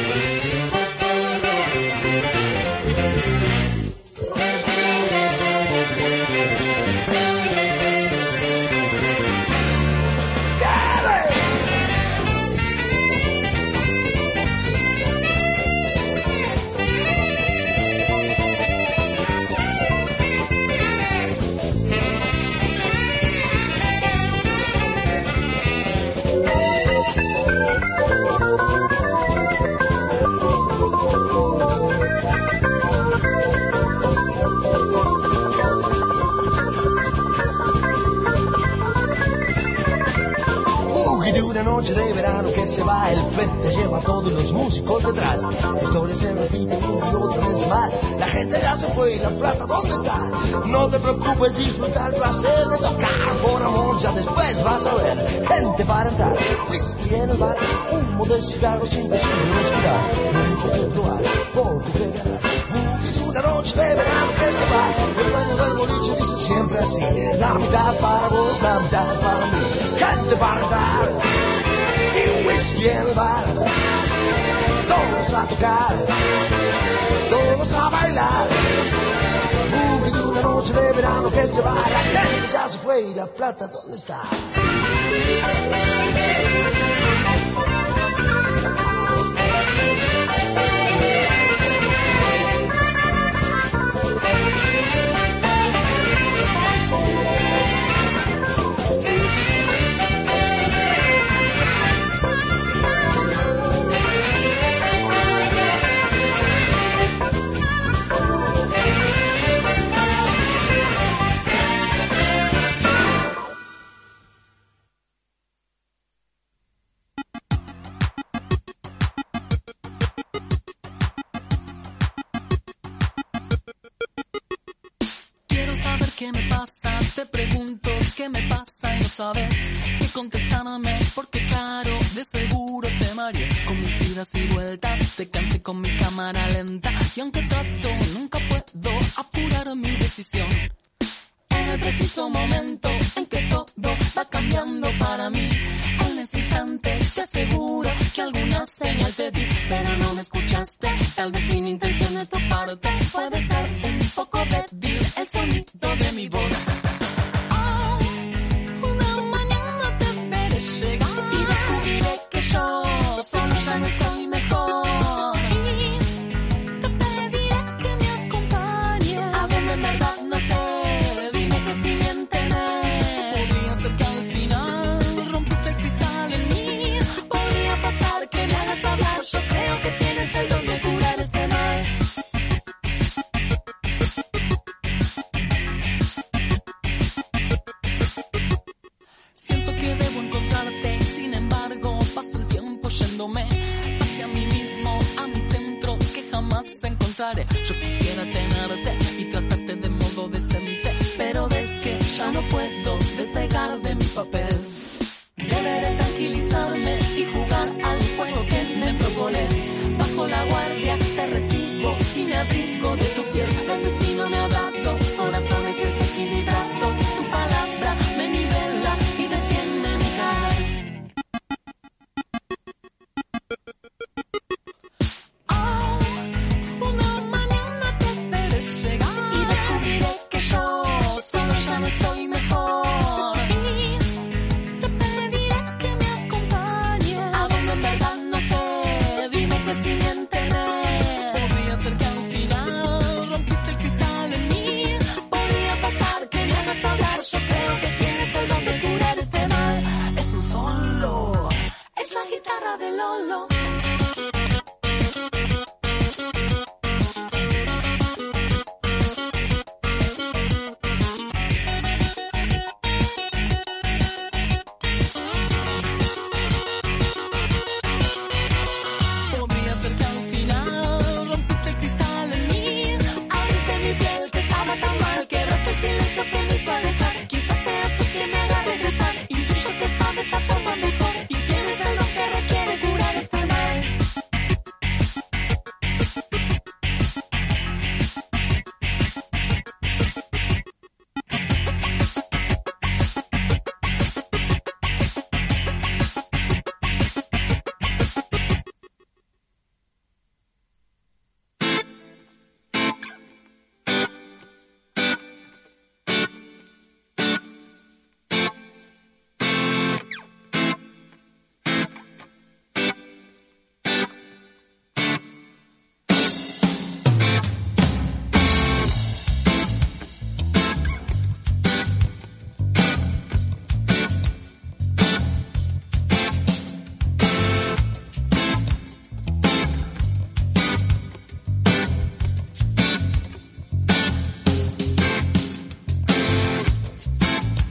De verano que se va, el frente lleva a todos los músicos detrás. La historia se repite una y otra vez más. La gente ya se fue y la plata, ¿dónde está? No te preocupes, disfruta el placer de tocar. Por amor, ya después vas a ver gente para entrar. Whisky en el bar, humo de cigarros, imposible respirar. Mucho que probar, poco que ganar. Boogie de una noche de verano que se va. El dueño del boliche dice siempre así: la mitad para vos, la mitad para mí. Gente para entrar. Y whisky en el bar, todos a tocar, todos a bailar. Boogie de una noche de verano que se va. La gente ya se fue y la plata, ¿dónde está? ¿Qué me pasa? Te pregunto qué me pasa y no sabes qué contestarme, porque claro, de seguro te mareé con mis idas y vueltas, te cansé con mi cámara lenta y aunque trato nunca puedo apurar mi decisión. En el preciso momento en que todo va cambiando para mí, en ese instante te aseguro que alguna señal te di, pero no me escuchaste, tal vez sin intención de tu parte, puede ser un poco débil el sonido de mi voz. Oh, una mañana te veré llegar y descubriré que yo solo ya no estoy mejor. Y te pediré que me acompañes a donde en verdad no sé. Yo creo que tienes el don de curar este mal. Siento que debo encontrarte, sin embargo paso el tiempo yéndome hacia mí mismo, a mi centro que jamás encontraré. Yo quisiera tenerte y tratarte de modo decente, pero ves que ya no puedo despegar de mi papel. Deberé tranquilizarme y jugar al juego que me propones. Bajo la guardia te recibo y me abrigo de tu piel. El destino me ha dado corazones desequilibrados. Tu palabra me nivela y detiene mi caer. Oh, una mañana te veré llegar y descubriré que yo solo ya no estoy mejor.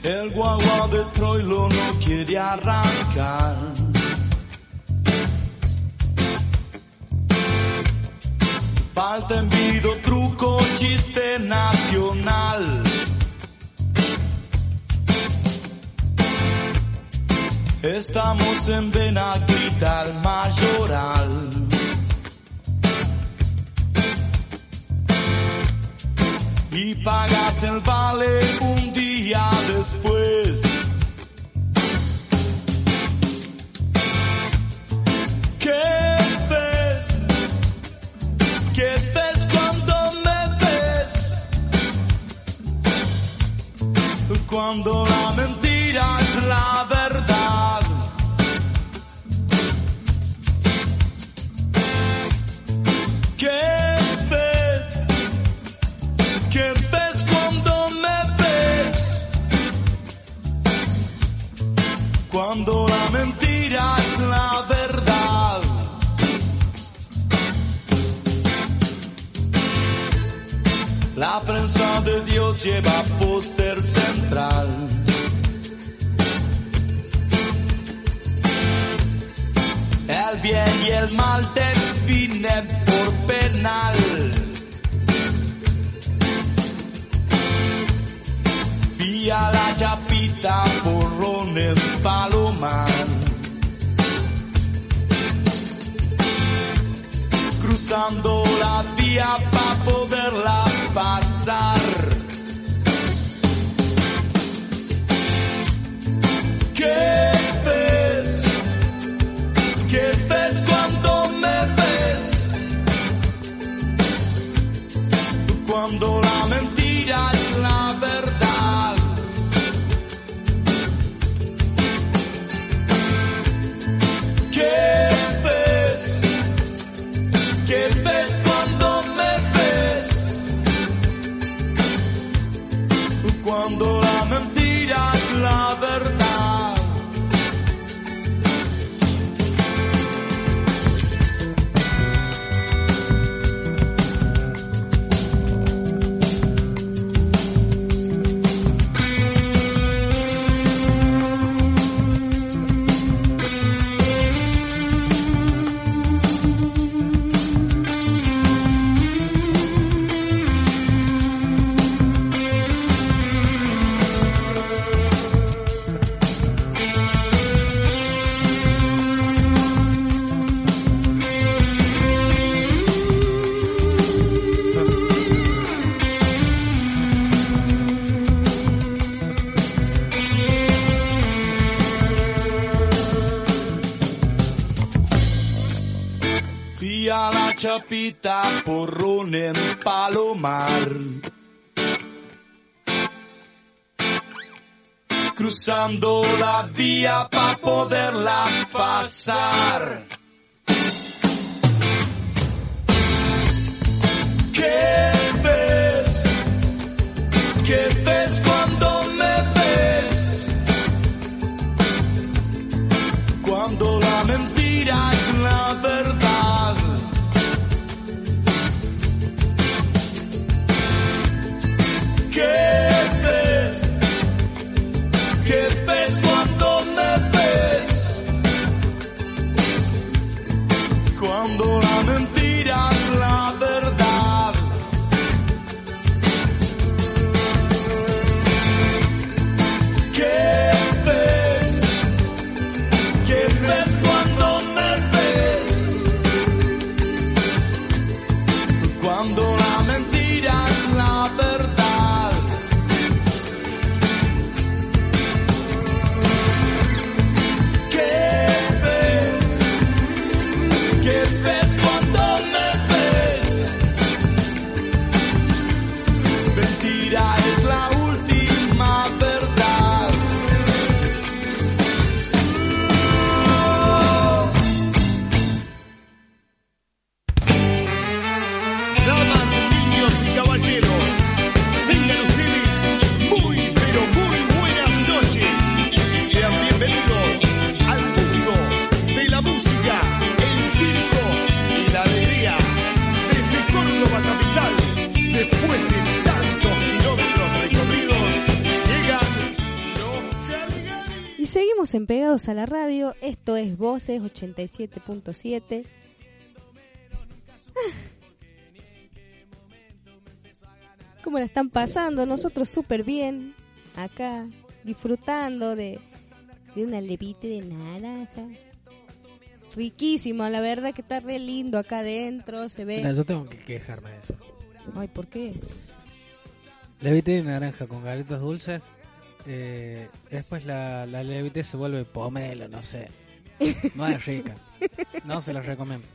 El guagua de Troilo no quiere arrancar. Falta envido, truco, chiste nacional. Estamos en Benaguita Mayoral. Y pagas el vale un día después. ¿Qué ves? ¿Qué ves cuando me ves? Cuando la mentira es la verdad. ¿Qué ves? ¿Qué ves cuando me ves? Cuando la mentira es la verdad. La prensa de Dios lleva póster central. El bien y el mal definen por penal. Vía la Chapita, Porrón en Palomar. Cruzando la vía para poderla pasar. ¿Qué ves? ¿Qué ves cuando me ves? Cuando la mentira es la verdad. ¿Qué ves? ¿Qué ves cuando me ves? Cuando la mentira es la verdad. Vía la Chapita, Porrón en Palomar. Cruzando la vía para poderla pasar. ¿Qué ves? ¿Qué ves cuando me ves? Cuando la mentira es la verdad. ¿Qué ves? ¿Qué ves cuando me ves? Cuando la mentira es la verdad. ¿Qué ves? ¿Qué ves cuando me ves? Cuando la mentira es la verdad. ¿Qué ves? ¿Qué ves cuando me ves? Mentira es la última verdad. Damas, niños y caballeros, tengan ustedes muy, pero muy buenas noches y sean bienvenidos al mundo de la música, el circo, Seguimos en Pegados a la Radio. Esto es Voces 87.7. ¿Cómo la están pasando? Nosotros súper bien. Acá, disfrutando de una levite de naranja. Riquísimo, la verdad que está re lindo acá adentro. Se ve... Mira, yo tengo que quejarme de eso. Ay, ¿por qué? Levite de naranja con galetas dulces. Después la levite se vuelve pomelo, no sé. No es rica. No se la recomiendo.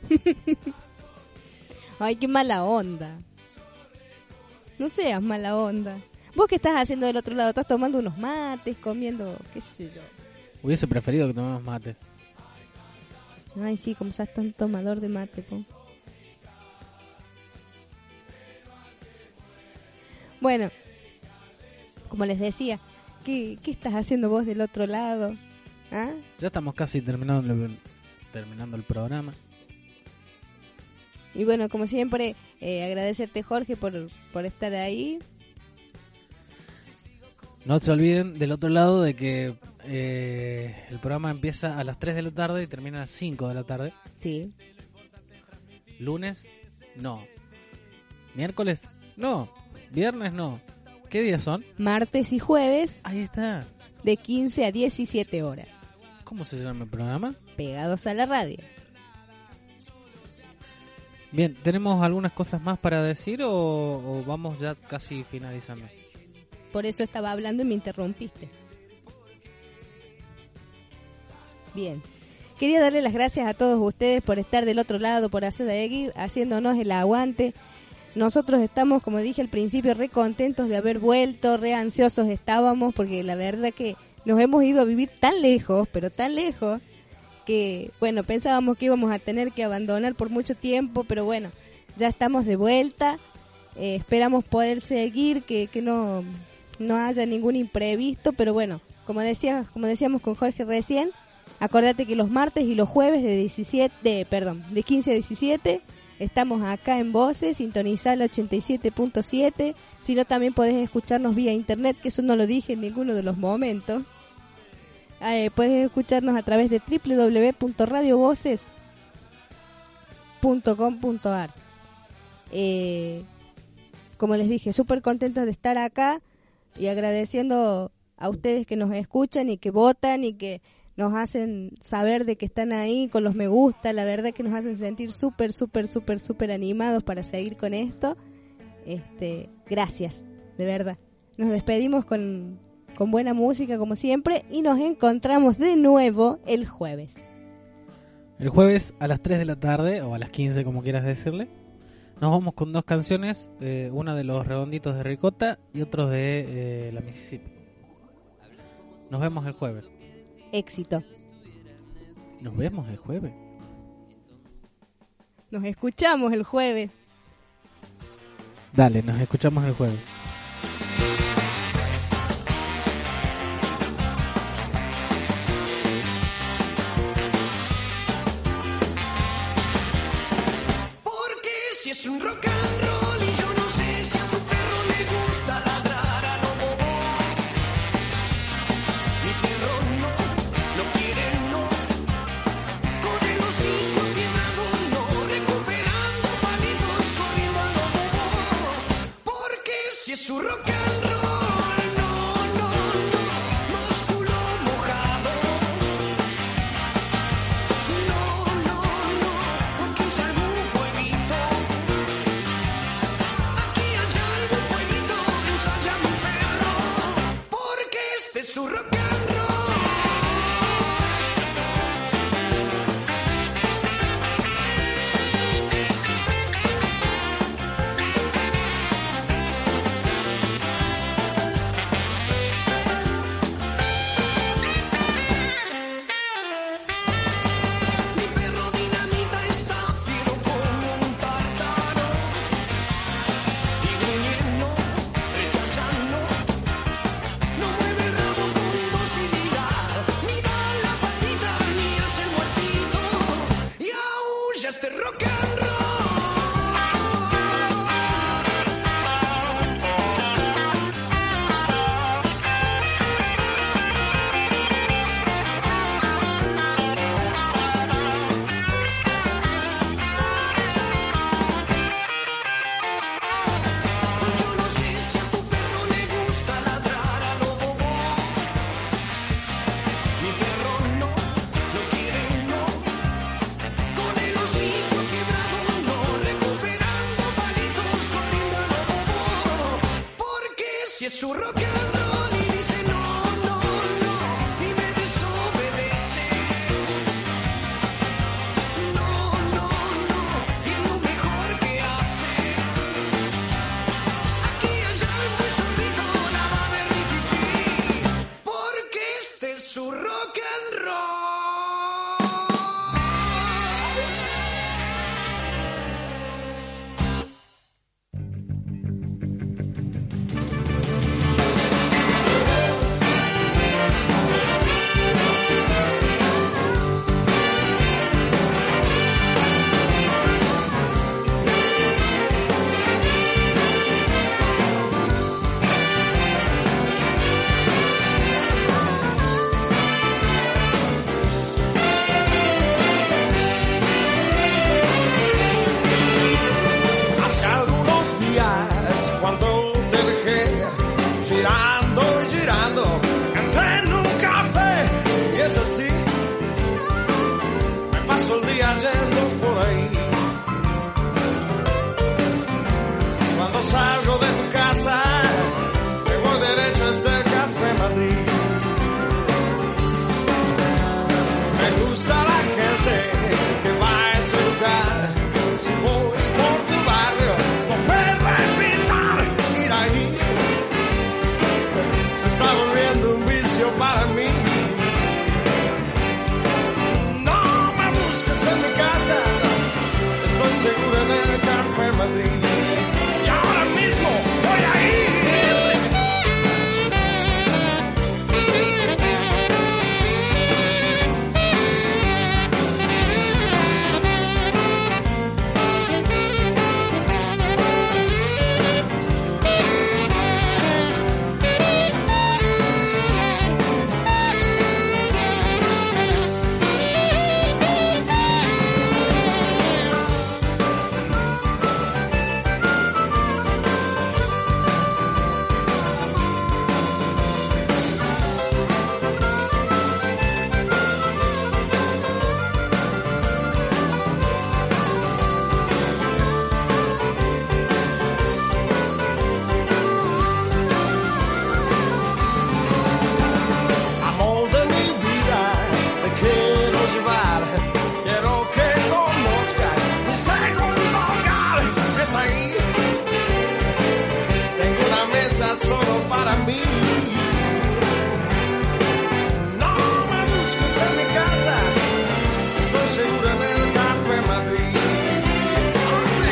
Ay, qué mala onda. No seas mala onda. ¿Vos qué estás haciendo del otro lado? ¿Estás tomando unos mates, comiendo, qué sé yo? Hubiese preferido que tomemos mate. Ay, sí, como sos tan tomador de mate, po. Bueno, como les decía, ¿qué estás haciendo vos del otro lado? ¿Ah? Ya estamos casi terminando el programa. Y bueno, como siempre, agradecerte, Jorge, por estar ahí. No se olviden del otro lado de que el programa empieza a las 3 de la tarde y termina a las 5 de la tarde. Sí. Lunes, no. Miércoles, no. Viernes, no. ¿Qué días son? Martes y jueves. Ahí está. De 15 a 17 horas. ¿Cómo se llama el programa? Pegados a la Radio. Bien, ¿tenemos algunas cosas más para decir o vamos ya casi finalizando? Por eso estaba hablando y me interrumpiste. Bien. Quería darle las gracias a todos ustedes por estar del otro lado, por seguir haciéndonos el aguante. Nosotros estamos, como dije al principio, re contentos de haber vuelto, re ansiosos estábamos, porque la verdad que nos hemos ido a vivir tan lejos, pero tan lejos, que bueno, pensábamos que íbamos a tener que abandonar por mucho tiempo, pero bueno, ya estamos de vuelta. Esperamos poder seguir, que no haya ningún imprevisto, pero bueno, como decíamos con Jorge recién, acordate que los martes y los jueves de 15 a 17 estamos acá en Voces, sintonizar la 87.7, si no también podés escucharnos vía internet, que eso no lo dije en ninguno de los momentos. Puedes escucharnos a través de www.radiovoces.com.ar. Como les dije, súper contentos de estar acá y agradeciendo a ustedes que nos escuchan y que votan y que nos hacen saber de que están ahí con los me gusta. La verdad que nos hacen sentir súper, súper, súper, súper animados para seguir con esto. Gracias, de verdad. Nos despedimos con buena música como siempre y nos encontramos de nuevo el jueves. El jueves a las 3 de la tarde o a las 15, como quieras decirle. Nos vamos con dos canciones, una de Los Redonditos de Ricota y otro de la Mississippi. Nos vemos el jueves. Éxito. Nos vemos el jueves. Nos escuchamos el jueves. Dale, nos escuchamos el jueves. Porque si es un rock and roll y yo no sé si a tu perro le gusta ladrar a lo bobo. Mi perro no quiere, no. Con el hocico quebrado, no. Recuperando palitos, corriendo a lo bobo. Porque si es un rock and roll, no, músculo mojado. No, aunque usa algún fueguito. Aquí hay algún fueguito, ensaya mi perro. Porque este es su rock and roll. Mi perro dinamita está fiero como un tártaro. Y gruñendo, rechazando, no mueve el rabo con docilidad, ni da la patita ni hace el muertito, y aúlla este rock and roll. su rock and roll y dice no, no, no, y me desobedece. No, no, no, y es lo mejor que hace. Aquí allá es muy solito, nada de rififi, porque este es su rock and roll. Hace algunos días cuando te dejé girando y girando, entré en un café y es así, me paso el día yendo por ahí. Cuando salgo de tu casa, me voy derecho a este Café Madrid. Me gusta la gente que va a ese lugar. Si voy por tu barrio, no puedo evitar ir ahí. Se está volviendo un vicio para mí. No me busques en mi casa, estoy seguro en el Café Madrid. Y ahora mismo voy a ir. Amor de mi vida, te quiero llevar. Quiero que conozcas mi segundo hogar. Es ahí, tengo una mesa solo para mí. No me busques en mi casa, estoy seguro en el Café Madrid. Oh, sí.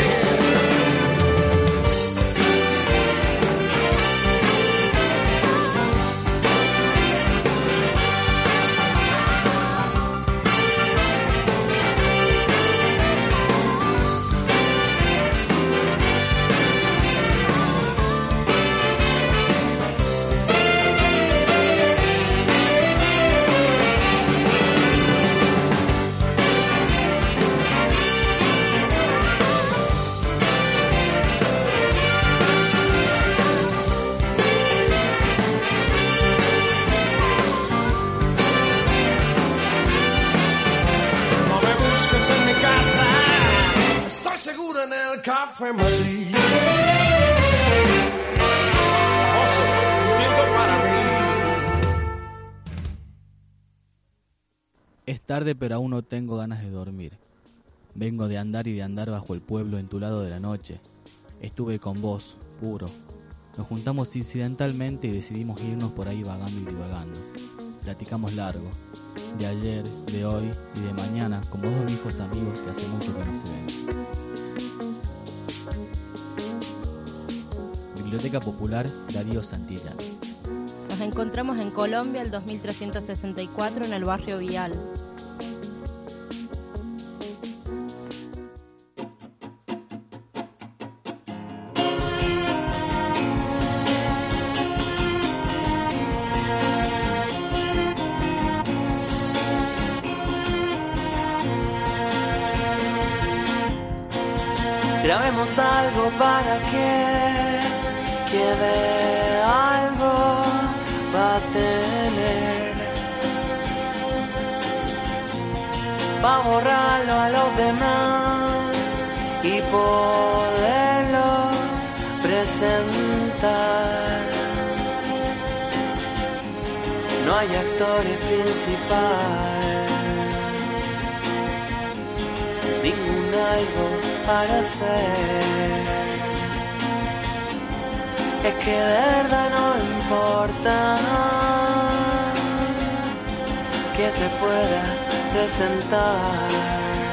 No me busques en mi casa, estoy seguro en el Café Madrid. Oso, un tiempo para mí. Es tarde pero aún no tengo ganas de dormir. Vengo de andar y de andar bajo el pueblo en tu lado de la noche. Estuve con vos, puro. Nos juntamos incidentalmente y decidimos irnos por ahí vagando y divagando. Platicamos largo, de ayer, de hoy y de mañana, como dos viejos amigos que hace mucho que no se ven. Biblioteca Popular Darío Santillán. Nos encontramos en Colombia el 2364 en el barrio Vial. Grabemos algo para que quede algo, va a tener, va a borrarlo a los demás y poderlo presentar. hay actores principales, ningún algo para hacer. Es que de verdad no importa que se pueda presentar.